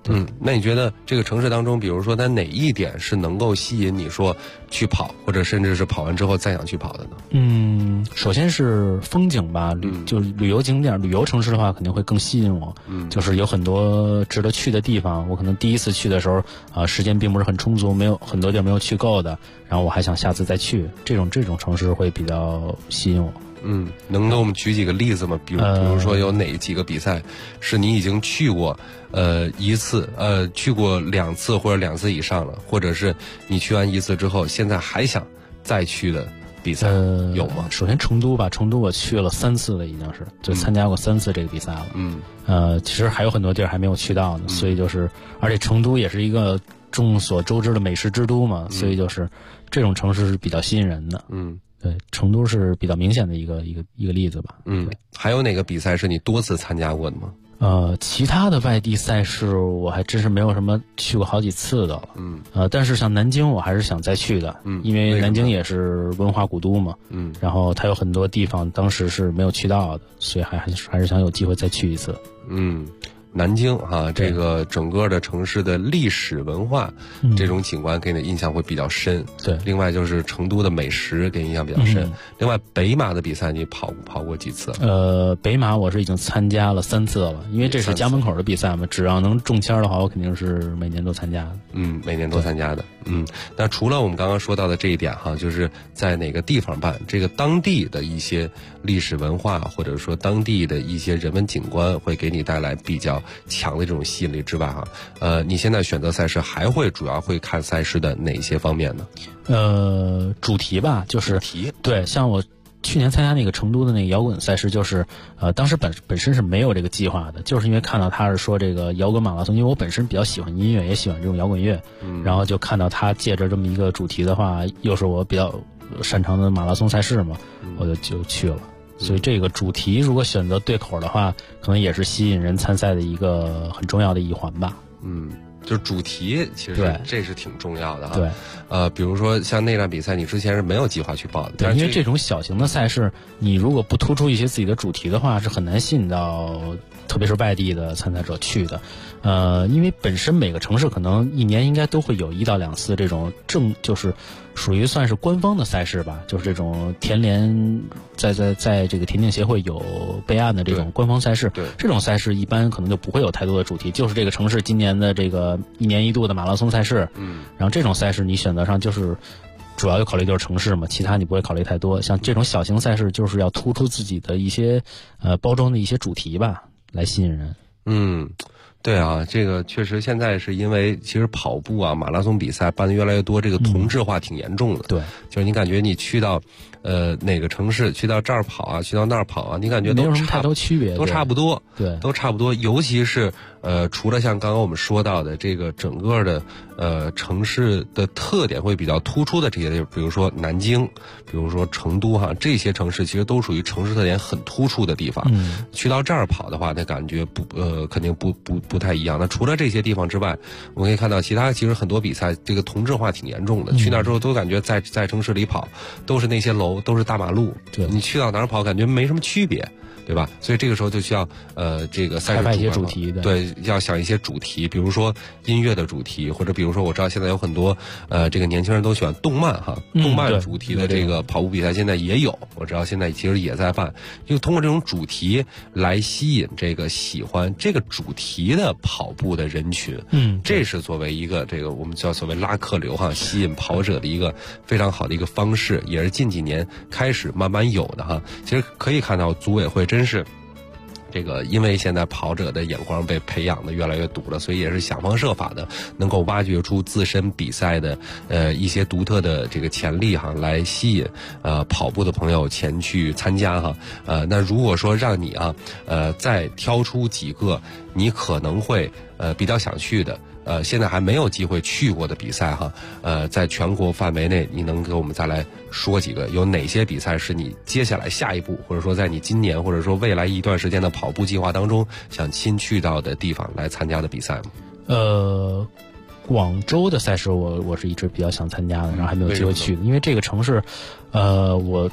那你觉得这个城市当中，比如说它哪一点是能够吸引你说去跑，或者甚至是跑完之后再想去跑的呢？ 首先是风景吧，就旅游景点、旅游城市的话，肯定会更吸引我。就是有很多值得去的地方，我可能第一次去的时候，时间并不是很充足，没有很多地儿没有去够的，然后我还想下次再去，这种城市会比较吸引我。 能给我们举几个例子吗？比如说有哪几个比赛是你已经去过一次，去过2次或者2次以上了，或者是你去完1次之后，现在还想再去的比赛有吗？ 首先成都吧，成都我去了3次了，已经是就参加过3次这个比赛了。其实还有很多地儿还没有去到呢，所以就是而且成都也是一个众所周知的美食之都嘛，所以就是这种城市是比较吸引人的。对，成都是比较明显的一个例子吧。 还有哪个比赛是你多次参加过的吗？ 其他的外地赛事我还真是没有什么去过好几次的了。但是像南京我还是想再去的，因为南京也是文化古都嘛。然后它有很多地方当时是没有去到的，所以还是想有机会再去一次。 南京这个整个的城市的历史文化，这种景观给你的印象会比较深。 对， 另外就是成都的美食给你印象比较深。另外北马的比赛你跑过几次？ 北马我是已经参加了3次了，因为这是家门口的比赛嘛，只要能中签的话，我肯定是每年都参加的。 每年都参加的。那除了我们刚刚说到的这一点就是在哪个地方办，这个当地的一些历史文化或者说当地的一些人文景观会给你带来比较强的这种吸引力之外你现在选择赛事还会主要会看赛事的哪些方面呢？ 主题吧，就是对，像我去年参加那个成都的那个摇滚赛事，就是当时本身是没有这个计划的，就是因为看到他是说这个摇滚马拉松，因为我本身比较喜欢音乐，也喜欢这种摇滚乐，然后就看到他借着这么一个主题的话，又是我比较擅长的马拉松赛事嘛，我就去了。所以这个主题如果选择对口的话，可能也是吸引人参赛的一个很重要的一环吧。 就是主题，其实这是挺重要的对， 比如说像那场比赛，你之前是没有计划去报的。 对，因为这种小型的赛事，你如果不突出一些自己的主题的话，是很难吸引到特别是外地的参赛者去的。因为本身每个城市可能一年应该都会有1到2次这种就是属于算是官方的赛事吧，就是这种田联在这个田径协会有备案的这种官方赛事。 对， 这种赛事一般可能就不会有太多的主题，就是这个城市今年的这个1年1度的马拉松赛事。然后这种赛事你选择上就是主要就考虑就是城市嘛，其他你不会考虑太多。像这种小型赛事就是要突出自己的一些包装的一些主题吧，来吸引人。 对啊，这个确实现在是因为其实跑步马拉松比赛办的越来越多，这个同质化挺严重的。 对， 就是你感觉你去到哪个城市，去到这儿跑去到那儿跑你感觉没有什么太多区别， 都差不多。 对， 都差不多。尤其是除了像刚刚我们说到的这个整个的城市的特点会比较突出的这些，比如说南京，比如说成都这些城市其实都属于城市特点很突出的地方。去到这儿跑的话，那感觉肯定不太一样。那除了这些地方之外，我们可以看到其他其实很多比赛这个同质化挺严重的。去那之后都感觉在城市里跑都是那些楼，都是大马路。 对， 你去到哪儿跑感觉没什么区别。对吧？所以这个时候就需要这个赛事一些主题的， 对，要想一些主题，比如说音乐的主题，或者比如说我知道现在有很多这个年轻人都喜欢动漫动漫主题的这个跑步比赛现在也有，我知道现在其实也在办，就通过这种主题来吸引这个喜欢这个主题的跑步的人群。这是作为一个这个我们叫所谓拉客流吸引跑者的一个非常好的一个方式，也是近几年开始慢慢有的其实可以看到组委会真是这个，因为现在跑者的眼光被培养的越来越笃了，所以也是想方设法的能够挖掘出自身比赛的一些独特的这个潜力来吸引跑步的朋友前去参加那如果说让你再挑出几个你可能会比较想去的现在还没有机会去过的比赛在全国范围内，你能给我们再来说几个？有哪些比赛是你接下来下一步，或者说在你今年或者说未来一段时间的跑步计划当中想亲去到的地方来参加的比赛吗？ 广州的赛事我是一直比较想参加的，然后还没有机会去，因为这个城市，我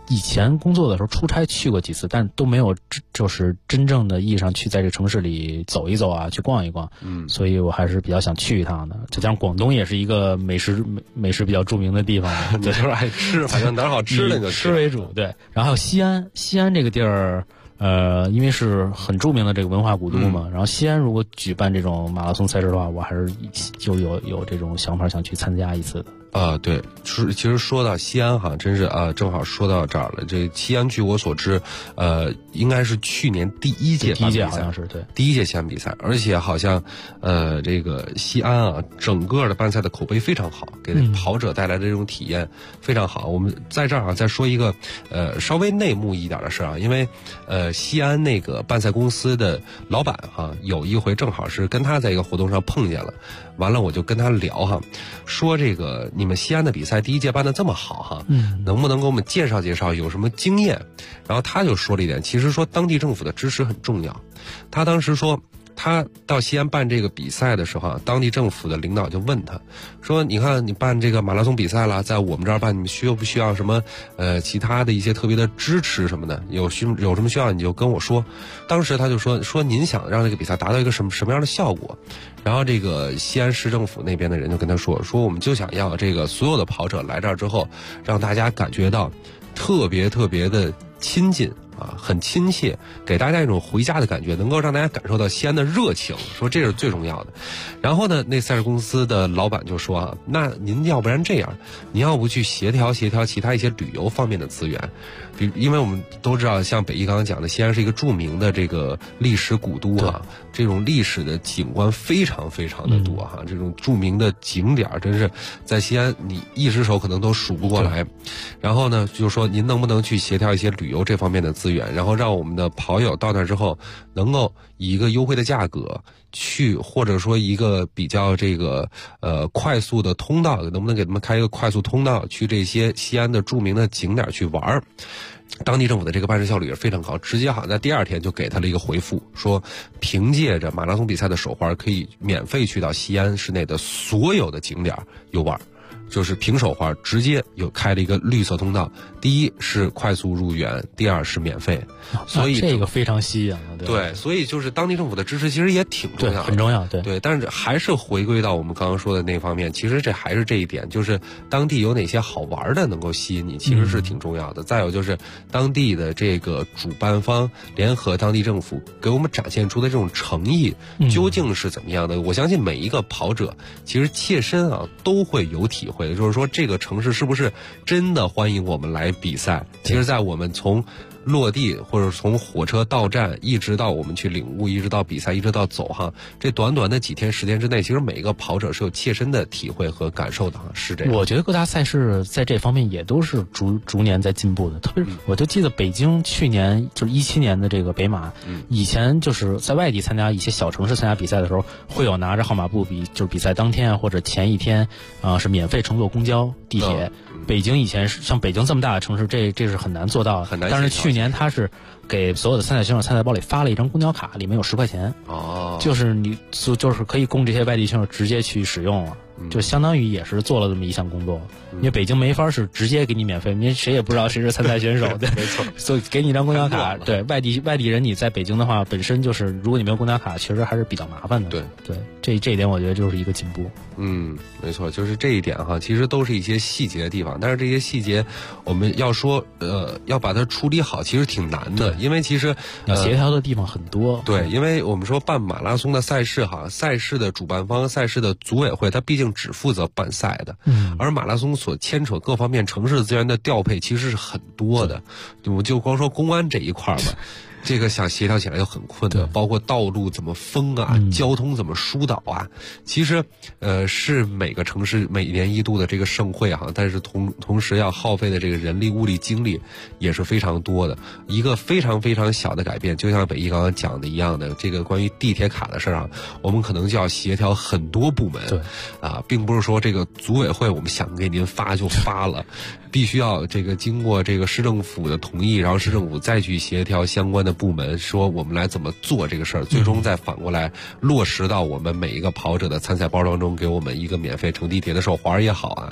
以前工作的时候出差去过几次，但都没有就是真正的意义上去在这个城市里走一走啊，去逛一逛。所以我还是比较想去一趟的。再加上广东也是一个美食比较著名的地方， 你就是爱吃，反正哪儿好吃的就吃为主。对，然后还有西安这个地儿。因为是很著名的这个文化古都嘛，然后西安如果举办这种马拉松赛事的话，我还是就有这种想法想去参加一次的。 对，其实说到西安哈，真是正好说到这儿了。这西安据我所知，应该是去年第一届好像是对第一届西安比赛，而且好像这个西安啊，整个的办赛的口碑非常好，给跑者带来的这种体验非常好。我们在这儿再说一个稍微内幕一点的事啊，因为西安那个办赛公司的老板有一回正好是跟他在一个活动上碰见了，完了我就跟他聊说这个你们西安的比赛第一届办得这么好能不能给我们介绍介绍有什么经验？然后他就说了一点，其实说当地政府的支持很重要。他当时说他到西安办这个比赛的时候当地政府的领导就问他说，你看你办这个马拉松比赛了，在我们这儿办，你们不需要什么其他的一些特别的支持什么的，有什么需要你就跟我说。当时他就说您想让这个比赛达到一个什么样的效果？然后这个西安市政府那边的人就跟他说我们就想要这个所有的跑者来这儿之后，让大家感觉到特别的亲近很亲切，给大家一种回家的感觉，能够让大家感受到西安的热情，说这是最重要的。然后呢，那赛事公司的老板就说那您要不然这样，您要不去协调其他一些旅游方面的资源，因为我们都知道，像北一刚刚讲的，西安是一个著名的这个历史古都这种历史的景观非常的多这种著名的景点真是在西安你一只手可能都数不过来。然后呢，就说您能不能去协调一些旅游这方面的资源，然后让我们的跑友到那之后能够以一个优惠的价格去，或者说一个比较这个快速的通道，能不能给他们开一个快速通道去这些西安的著名的景点去玩？当地政府的这个办事效率也非常高，直接好像在第二天就给他了一个回复，说凭借着马拉松比赛的手环，可以免费去到西安市内的所有的景点游玩。就是凭手环直接有开了一个绿色通道，第一是快速入园，第二是免费，所以这个非常吸引了。 对，所以就是当地政府的支持其实也挺重要的， 很重要。 对，但是还是回归到我们刚刚说的那方面，其实这还是这一点，就是当地有哪些好玩的能够吸引你，其实是挺重要的。再有就是当地的这个主办方联合当地政府给我们展现出的这种诚意究竟是怎么样的。我相信每一个跑者其实切身都会有体会，就是说这个城市是不是真的欢迎我们来比赛。其实在我们从落地或者从火车到站一直到我们去领悟，一直到比赛，一直到走这短短的几天时间之内，其实每一个跑者是有切身的体会和感受的是这样。 我觉得各大赛事在这方面也都是逐年在进步的，特别是我就记得北京去年就是17年的这个北马，以前就是在外地参加一些小城市参加比赛的时候，会有拿着号码布就是比赛当天或者前一天是免费乘坐公交地铁。北京以前是像北京这么大的城市，这是很难做到的，很难。但是去年他是给所有的参赛选手参赛包里发了一张公交卡，里面有10块钱，就是你就是可以供这些外地选手直接去使用了。就相当于也是做了这么一项工作，因为北京没法是直接给你免费，因为谁也不知道谁是参赛选手，对， 没错， 所以给你一张公交卡。对，外地人你在北京的话，本身就是如果你没有公交卡，其实还是比较麻烦的。对，这一点我觉得就是一个进步。 没错，就是这一点其实都是一些细节的地方，但是这些细节我们要说要把它处理好，其实挺难的，因为其实要协调的地方很多。 对，因为我们说办马拉松的赛事赛事的主办方、赛事的组委会，它毕竟只负责办赛的，而马拉松所牵扯各方面城市资源的调配其实是很多的。我们就光说公安这一块吧。这个想协调起来就很困难，包括道路怎么封交通怎么疏导其实是每个城市每年一度的这个盛会但是同时要耗费的这个人力物力精力也是非常多的。一个非常非常小的改变，就像北一刚刚讲的一样的，这个关于地铁卡的事我们可能就要协调很多部门，并不是说这个组委会我们想给您发就发了，必须要这个经过这个市政府的同意，然后市政府再去协调相关的部门，说我们来怎么做这个事儿，最终再反过来落实到我们每一个跑者的参赛包当中，给我们一个免费乘地铁的手环也好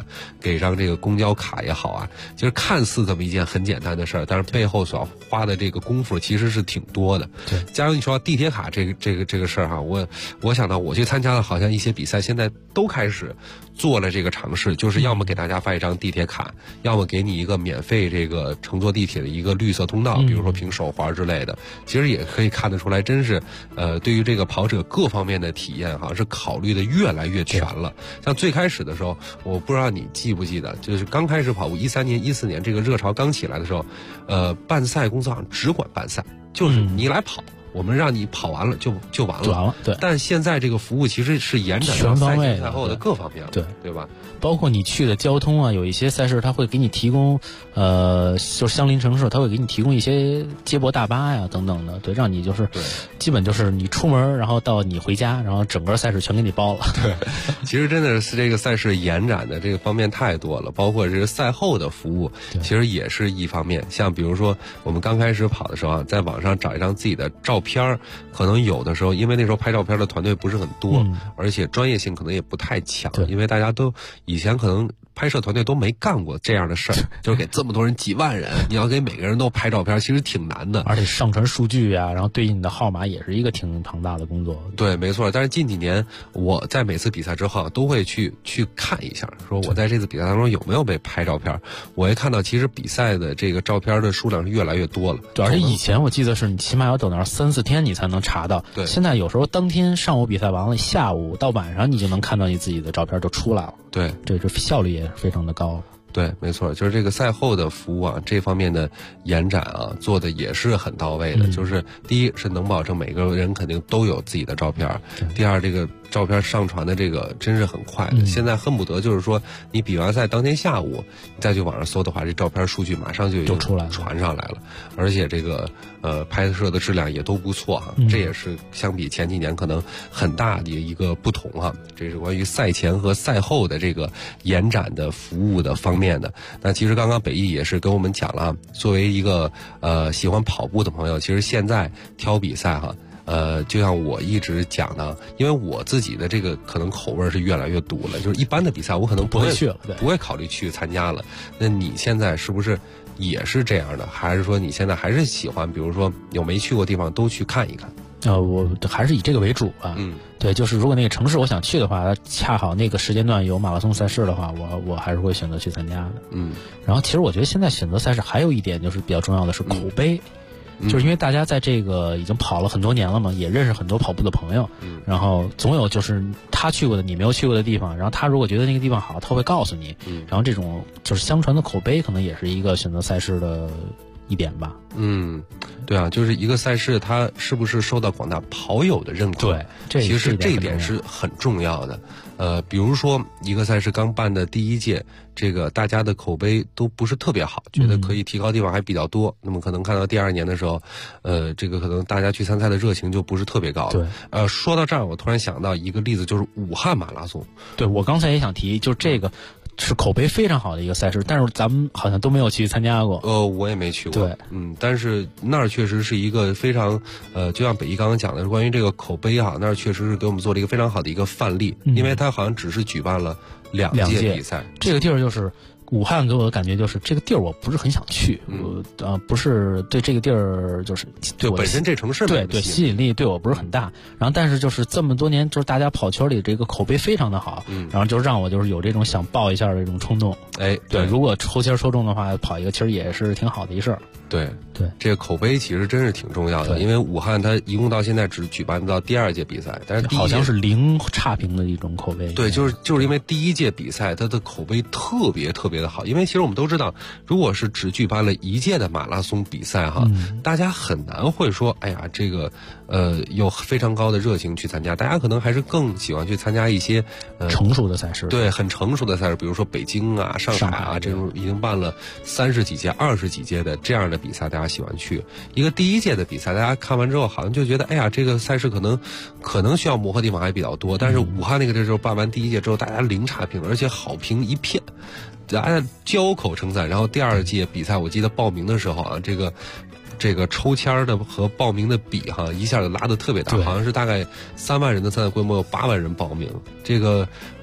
给张这个公交卡也好啊，其实看似这么一件很简单的事儿，但是背后所花的这个功夫其实是挺多的。 对， 加上你说地铁卡这个事儿哈，我想到我去参加了好像一些比赛，现在都开始做了这个尝试，就是要么给大家发一张地铁卡，要么给你一个免费这个乘坐地铁的一个绿色通道，比如说凭手环之类的。其实也可以看得出来，真是对于这个跑者各方面的体验哈，是考虑的越来越全了。像最开始的时候，我不知道你记不记得，就是刚开始跑步13年、14年这个热潮刚起来的时候，办赛公司好像只管办赛，就是你来跑。我们让你跑完了就完了， 对。 但现在这个服务其实是延展到赛前赛后的各方面了，对吧？ 包括你去的交通啊，有一些赛事它会给你提供，就是相邻城市它会给你提供一些接驳大巴呀等等的，对，让你就是基本就是你出门然后到你回家，然后整个赛事全给你包了。 对，其实真的是这个赛事延展的这个方面太多了，包括这个赛后的服务，其实也是一方面。像比如说我们刚开始跑的时候啊，在网上找一张自己的照片，可能有的时候因为那时候拍照片的团队不是很多，而且专业性可能也不太强，因为大家都以前可能拍摄团队都没干过这样的事儿，就是给这么多人几万人，你要给每个人都拍照片，其实挺难的， 而且上传数据啊，然后对应你的号码也是一个挺庞大的工作。 对，没错。但是近几年我在每次比赛之后都会去看一下，说我在这次比赛当中有没有被拍照片。我会看到其实比赛的这个照片的数量是越来越多了。 对，而且以前我记得是你起码要等到3-4天你才能查到， 对。 现在有时候当天上午比赛完了，下午到晚上你就能看到你自己的照片就出来了。 对， 这效率也是非常的高。 对，没错，就是这个赛后的服务啊，这方面的延展啊，做的也是很到位的。就是第一是能保证每个人肯定都有自己的照片，第二这个照片上传的这个真是很快的。现在恨不得就是说，你比完赛当天下午，你再去网上搜的话，这照片数据马上就出来了， 传上来了，而且这个拍摄的质量也都不错哈。这也是相比前几年可能很大的一个不同哈。这是关于赛前和赛后的这个延展的服务的方面的。那其实刚刚北艺也是跟我们讲了，作为一个喜欢跑步的朋友，其实现在挑比赛哈。就像我一直讲的，因为我自己的这个可能口味是越来越堵了，就是一般的比赛我可能不会去了，不会考虑去参加了。那你现在是不是也是这样的？还是说你现在还是喜欢，比如说有没去过地方都去看一看？ 我还是以这个为主吧。对，就是如果那个城市我想去的话，恰好那个时间段有马拉松赛事的话，我还是会选择去参加的。然后其实我觉得现在选择赛事还有一点就是比较重要的是口碑。就是因为大家在这个已经跑了很多年了嘛，也认识很多跑步的朋友，然后总有就是他去过的你没有去过的地方，然后他如果觉得那个地方好，他会告诉你，然后这种就是相传的口碑可能也是一个选择赛事的一点吧。 对啊，就是一个赛事它是不是受到广大跑友的认可， 对， 其实这一点是很重要的。比如说一个赛事刚办的第一届，这个大家的口碑都不是特别好，觉得可以提高地方还比较多。那么可能看到第2年的时候，这个可能大家去参赛的热情就不是特别高了。 对， 说到这儿，我突然想到一个例子，就是武汉马拉松。 对，我刚才也想提，就这个是口碑非常好的一个赛事，但是咱们好像都没有去参加过。 我也没去过。 对， 但是那儿确实是一个非常就像北艺刚刚讲的，关于这个口碑哈，那儿确实是给我们做了一个非常好的一个范例，因为它好像只是举办了2届比赛。 这个地儿就是武汉给我的感觉就是这个地儿我不是很想去，不是对这个地儿就是对我本身这城市对吸引力对我不是很大。然后但是就是这么多年，就是大家跑圈里这个口碑非常的好，然后就让我就是有这种想报一下的这种冲动。对，如果抽签抽中的话，跑一个其实也是挺好的一事儿。 对，这个口碑其实真是挺重要的，因为武汉它一共到现在只举办到第2届比赛，但是好像是0差评的一种口碑。 对，就是因为第1届比赛它的口碑特别特别的好，因为其实我们都知道，如果是只举办了1届的马拉松比赛哈，大家很难会说，哎呀，这个有非常高的热情去参加，大家可能还是更喜欢去参加一些成熟的赛事。 对，很成熟的赛事，比如说北京啊、上海啊这种已经办了30几届、20几届的这样的比赛，大家喜欢去。一个第1届的比赛，大家看完之后好像就觉得，哎呀，这个赛事可能需要磨合地方还比较多。但是武汉那个这时候办完第1届之后，大家0差评，而且好评一片，大家交口称赞。然后第2届比赛，我记得报名的时候啊，这个抽签的和报名的比哈，一下就拉得特别大，好像是大概3万人的参赛规模，有8万人报名。这个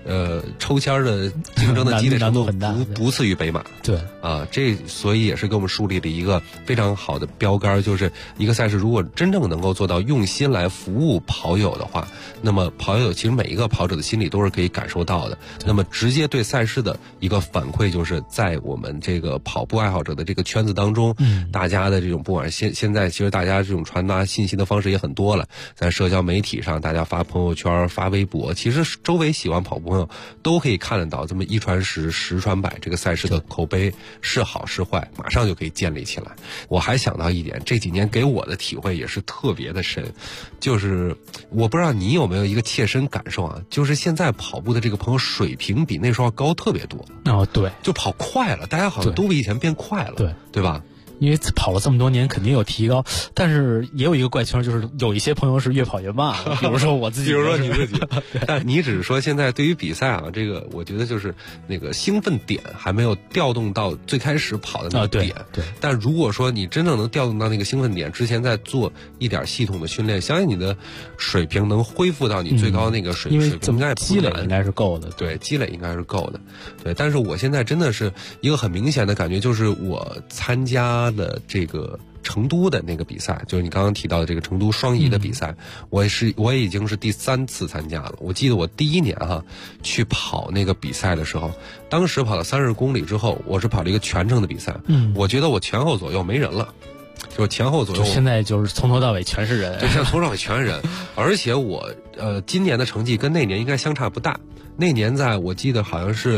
抽签的竞争的激烈程度很大， 不次于北马。 对啊，这所以也是给我们树立了一个非常好的标杆，就是一个赛事如果真正能够做到用心来服务跑友的话，那么跑友其实每一个跑者的心里都是可以感受到的。那么直接对赛事的一个反馈，就是在我们这个跑步爱好者的这个圈子当中，大家的这种不管现在其实大家这种传达信息的方式也很多了，在社交媒体上大家发朋友圈发微博，其实周围喜欢跑步朋友都可以看得到这么一传十十传百，这个赛事的口碑是好是坏马上就可以建立起来。我还想到一点，这几年给我的体会也是特别的深，就是我不知道你有没有一个切身感受啊，就是现在跑步的这个朋友水平比那时候高特别多。 哦，对， 就跑快了，大家好像都比以前变快了，对吧？ 因为跑了这么多年，肯定有提高，但是也有一个怪圈，就是有一些朋友是越跑越慢了。比如说我自己， 比如说你自己，但你只是说现在对于比赛啊，这个我觉得就是那个兴奋点还没有调动到最开始跑的那个点。 对。 但如果说你真正能调动到那个兴奋点，之前再做一点系统的训练，相信你的水平能恢复到你最高那个水平， 因为应该积累应该是够的。 对，积累应该是够的。对，但是我现在真的是一个很明显的感觉，就是我参加的这个成都的那个比赛，就是你刚刚提到的这个成都双遗的比赛，我也已经是第3次参加了。我记得我第1年去跑那个比赛的时候，当时跑了30公里之后，我是跑了一个全程的比赛，我觉得我前后左右没人了。就前后左右， 现在就是从头到尾全是人， 就现在从头到尾全是人，而且我今年的成绩跟那年应该相差不大。那年在我记得好像是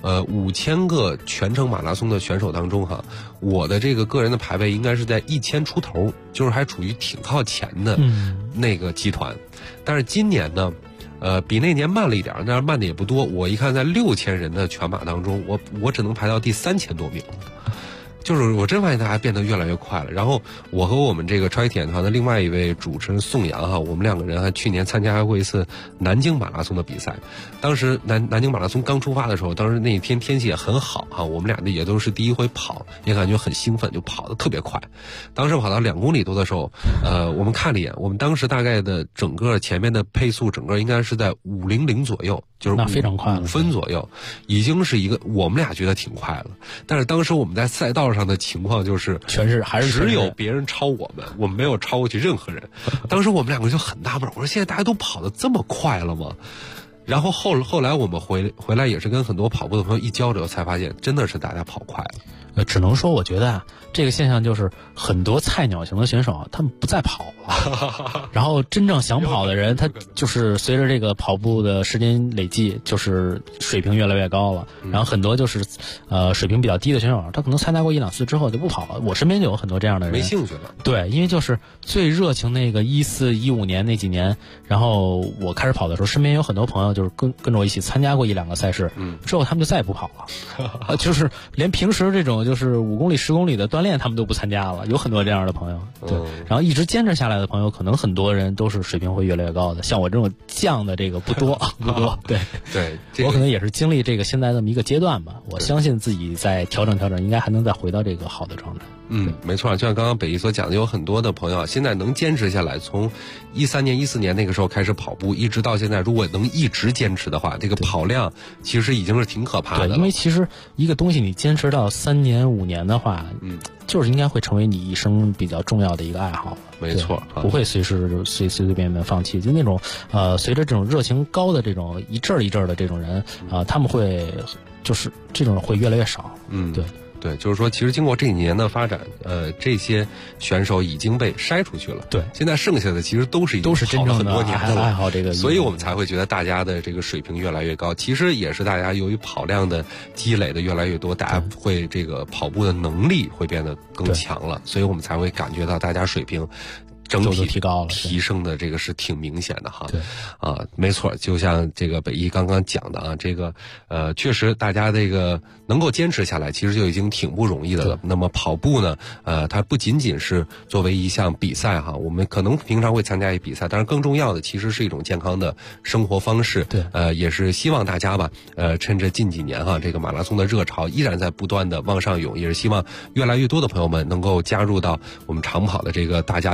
5000个全程马拉松的选手当中我的这个个人的排位应该是在1000出头，就是还处于挺靠前的那个集团。但是今年呢，比那年慢了一点，但是慢的也不多。我一看在6000人的全马当中，我只能排到第3000多名。就是我真发现它还变得越来越快了。然后我和我们这个超级体验团的另外一位主持人宋阳我们2个人还去年参加过一次南京马拉松的比赛。当时南京马拉松刚出发的时候，当时那一天天气也很好我们俩的也都是第一回跑，也感觉很兴奋，就跑得特别快。当时跑到2公里多的时候，我们看了一眼，我们当时大概的整个前面的配速整个应该是在5:00左右，就是那非常快了 ，5分左右，已经是一个我们俩觉得挺快了。但是当时我们在赛道上的情况就是还是只有别人超我们，我们没有超过去任何人。当时我们2个就很纳闷，我说现在大家都跑得这么快了吗？然后后来我们回来也是跟很多跑步的朋友一交流，才发现真的是大家跑快了。 只能说我觉得这个现象就是很多菜鸟型的选手他们不再跑了，然后真正想跑的人，他就是随着这个跑步的时间累计，就是水平越来越高了。然后很多就是水平比较低的选手，他可能参加过1-2次之后就不跑了。我身边就有很多这样的人， 没兴趣了。 对，因为就是最热情那个14、15年那几年，然后我开始跑的时候，身边有很多朋友就是跟着我一起参加过1-2个赛事，之后他们就再也不跑了，就是连平时这种就是5公里、10公里的锻炼他们都不参加了，有很多这样的朋友。对，然后一直坚持下来的朋友，可能很多人都是水平会越来越高的。像我这种降的这个不多。对，我可能也是经历这个现在这么一个阶段吧。我相信自己再调整，应该还能再回到这个好的状态。 没错，就像刚刚北一所讲的，有很多的朋友现在能坚持下来，从13年、14年那个时候开始跑步，一直到现在，如果能一直坚持的话，这个跑量其实已经是挺可怕的了。 对，因为其实一个东西你坚持到3年、5年的话，就是应该会成为你一生比较重要的一个爱好。 没错， 不会随便放弃。就那种随着这种热情高的这种一阵一阵的这种人他们会就是这种会越来越少。 对，就是说，其实经过这几年的发展，这些选手已经被筛出去了。 对， 现在剩下的其实都是真正很多年的爱好这个， 所以我们才会觉得大家的这个水平越来越高。其实也是大家由于跑量的积累的越来越多，大家会这个跑步的能力会变得更强了，所以我们才会感觉到大家水平整体提高了， 提升的这个是挺明显的哈。对没错，就像这个北一刚刚讲的这个确实大家这个能够坚持下来，其实就已经挺不容易的了。那么跑步呢，它不仅仅是作为一项比赛我们可能平常会参加一比赛，但是更重要的其实是一种健康的生活方式。 对， 也是希望大家吧，趁着近几年这个马拉松的热潮依然在不断的往上涌，也是希望越来越多的朋友们能够加入到我们长跑的这个大家庭当中。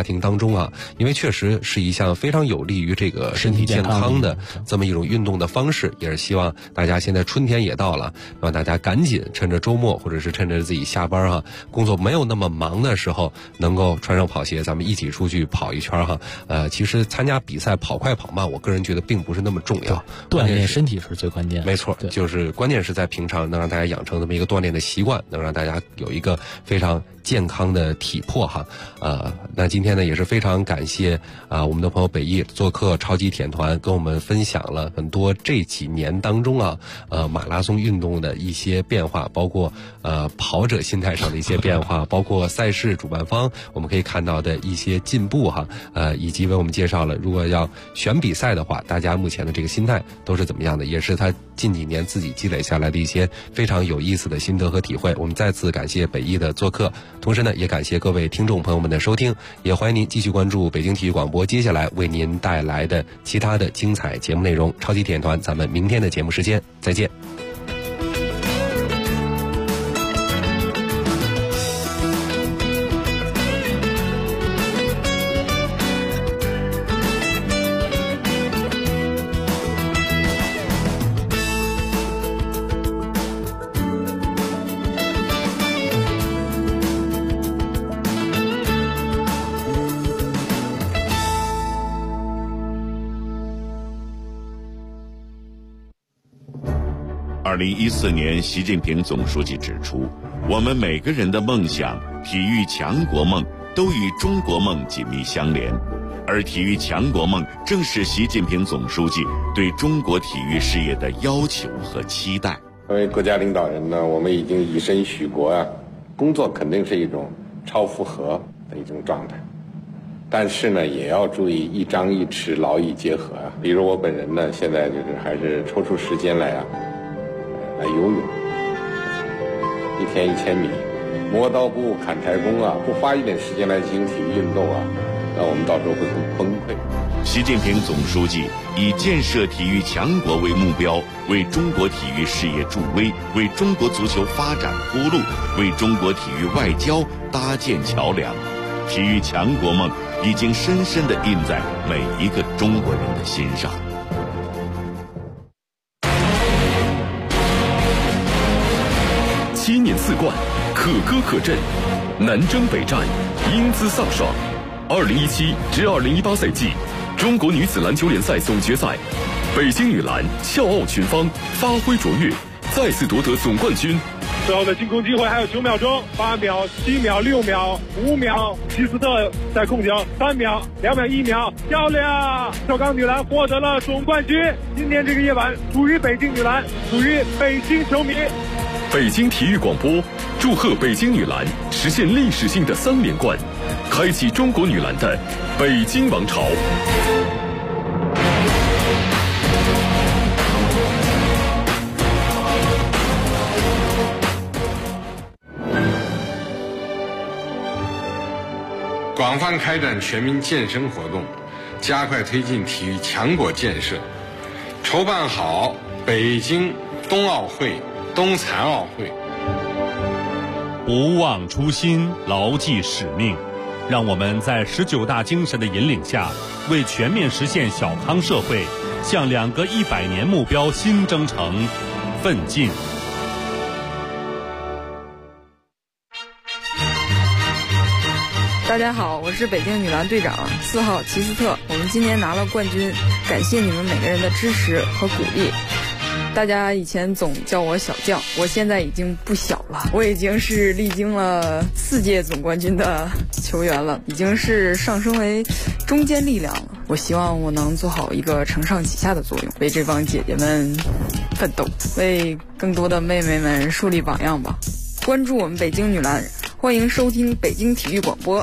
松啊，因为确实是一项非常有利于这个身体健康的这么一种运动的方式，也是希望大家现在春天也到了，让大家赶紧趁着周末或者是趁着自己下班哈，工作没有那么忙的时候，能够穿上跑鞋，咱们一起出去跑一圈哈。其实参加比赛跑快跑慢，我个人觉得并不是那么重要， 锻炼身体是最关键的。 没错，就是关键是在平常能让大家养成这么一个锻炼的习惯，能让大家有一个非常健康的体魄哈。那今天呢也是非常感谢我们的朋友北艺做客超级铁团，跟我们分享了很多这几年当中马拉松运动的一些变化，包括跑者心态上的一些变化，包括赛事主办方我们可以看到的一些进步哈，以及为我们介绍了如果要选比赛的话，大家目前的这个心态都是怎么样的，也是他近几年自己积累下来的一些非常有意思的心得和体会。我们再次感谢北艺的做客，同时呢也感谢各位听众朋友们的收听，也欢迎您继续关注北京体育广播接下来为您带来的其他的精彩节目内容。超级铁团，咱们明天的节目时间再见。 2014年，习近平总书记指出，我们每个人的梦想、体育强国梦都与中国梦紧密相连，而体育强国梦正是习近平总书记对中国体育事业的要求和期待。 作为国家领导人呢，我们已经以身许国啊，工作肯定是一种超负荷的一种状态，但是呢，也要注意一张一弛，劳逸结合啊。比如我本人呢，现在就是还是抽出时间来游泳，一天1000米，磨刀不误砍柴工啊，不花一点时间来进行体育运动啊，那我们到时候会很崩溃。 习近平总书记以建设体育强国为目标，为中国体育事业助威，为中国足球发展铺路，为中国体育外交搭建桥梁。体育强国梦已经深深地印在每一个中国人的心上。 7年4冠，可歌可阵，南征北战，英姿飒爽。2017至2018赛季中国女子篮球联赛总决赛，北京女篮笑傲群芳，发挥卓越，再次夺得总冠军。 最后的进攻机会还有9秒钟，8秒、7秒、6秒、5秒，齐斯特在控球，3秒、2秒、1秒，漂亮！赵刚女篮获得了总冠军。今天这个夜晚属于北京女篮，属于北京球迷。 北京体育广播祝贺北京女篮实现历史性的3连冠，开启中国女篮的北京王朝。 广泛开展全民健身活动，加快推进体育强国建设，筹办好北京冬奥会、冬残奥会。 不忘初心，牢记使命，让我们在19大精神的引领下，为全面实现小康社会，向2个100年目标新征程奋进。 大家好，我是北京女篮队长4号齐斯特，我们今年拿了冠军，感谢你们每个人的支持和鼓励。大家以前总叫我小将，我现在已经不小了，我已经是历经了4届总冠军的球员了，已经是上升为中坚力量了。我希望我能做好一个承上启下的作用，为这帮姐姐们奋斗，为更多的妹妹们树立榜样吧。关注我们北京女篮，欢迎收听北京体育广播。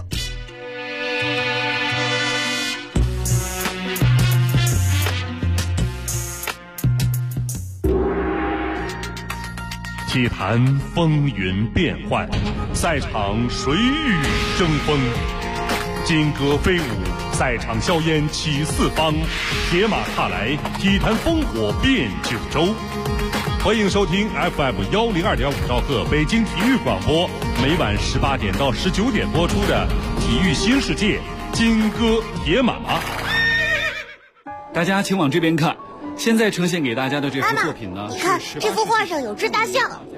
体坛风云变幻，赛场水雨争锋，金戈飞舞，赛场硝烟起四方，铁马踏来，体坛烽火遍九州。欢迎收听 FM102.5兆赫北京体育广播，每晚18点到19点播出的《体育新世界》 金戈铁马。 大家请往这边看，现在呈现给大家的这幅作品呢， 你看这幅画上有只大象。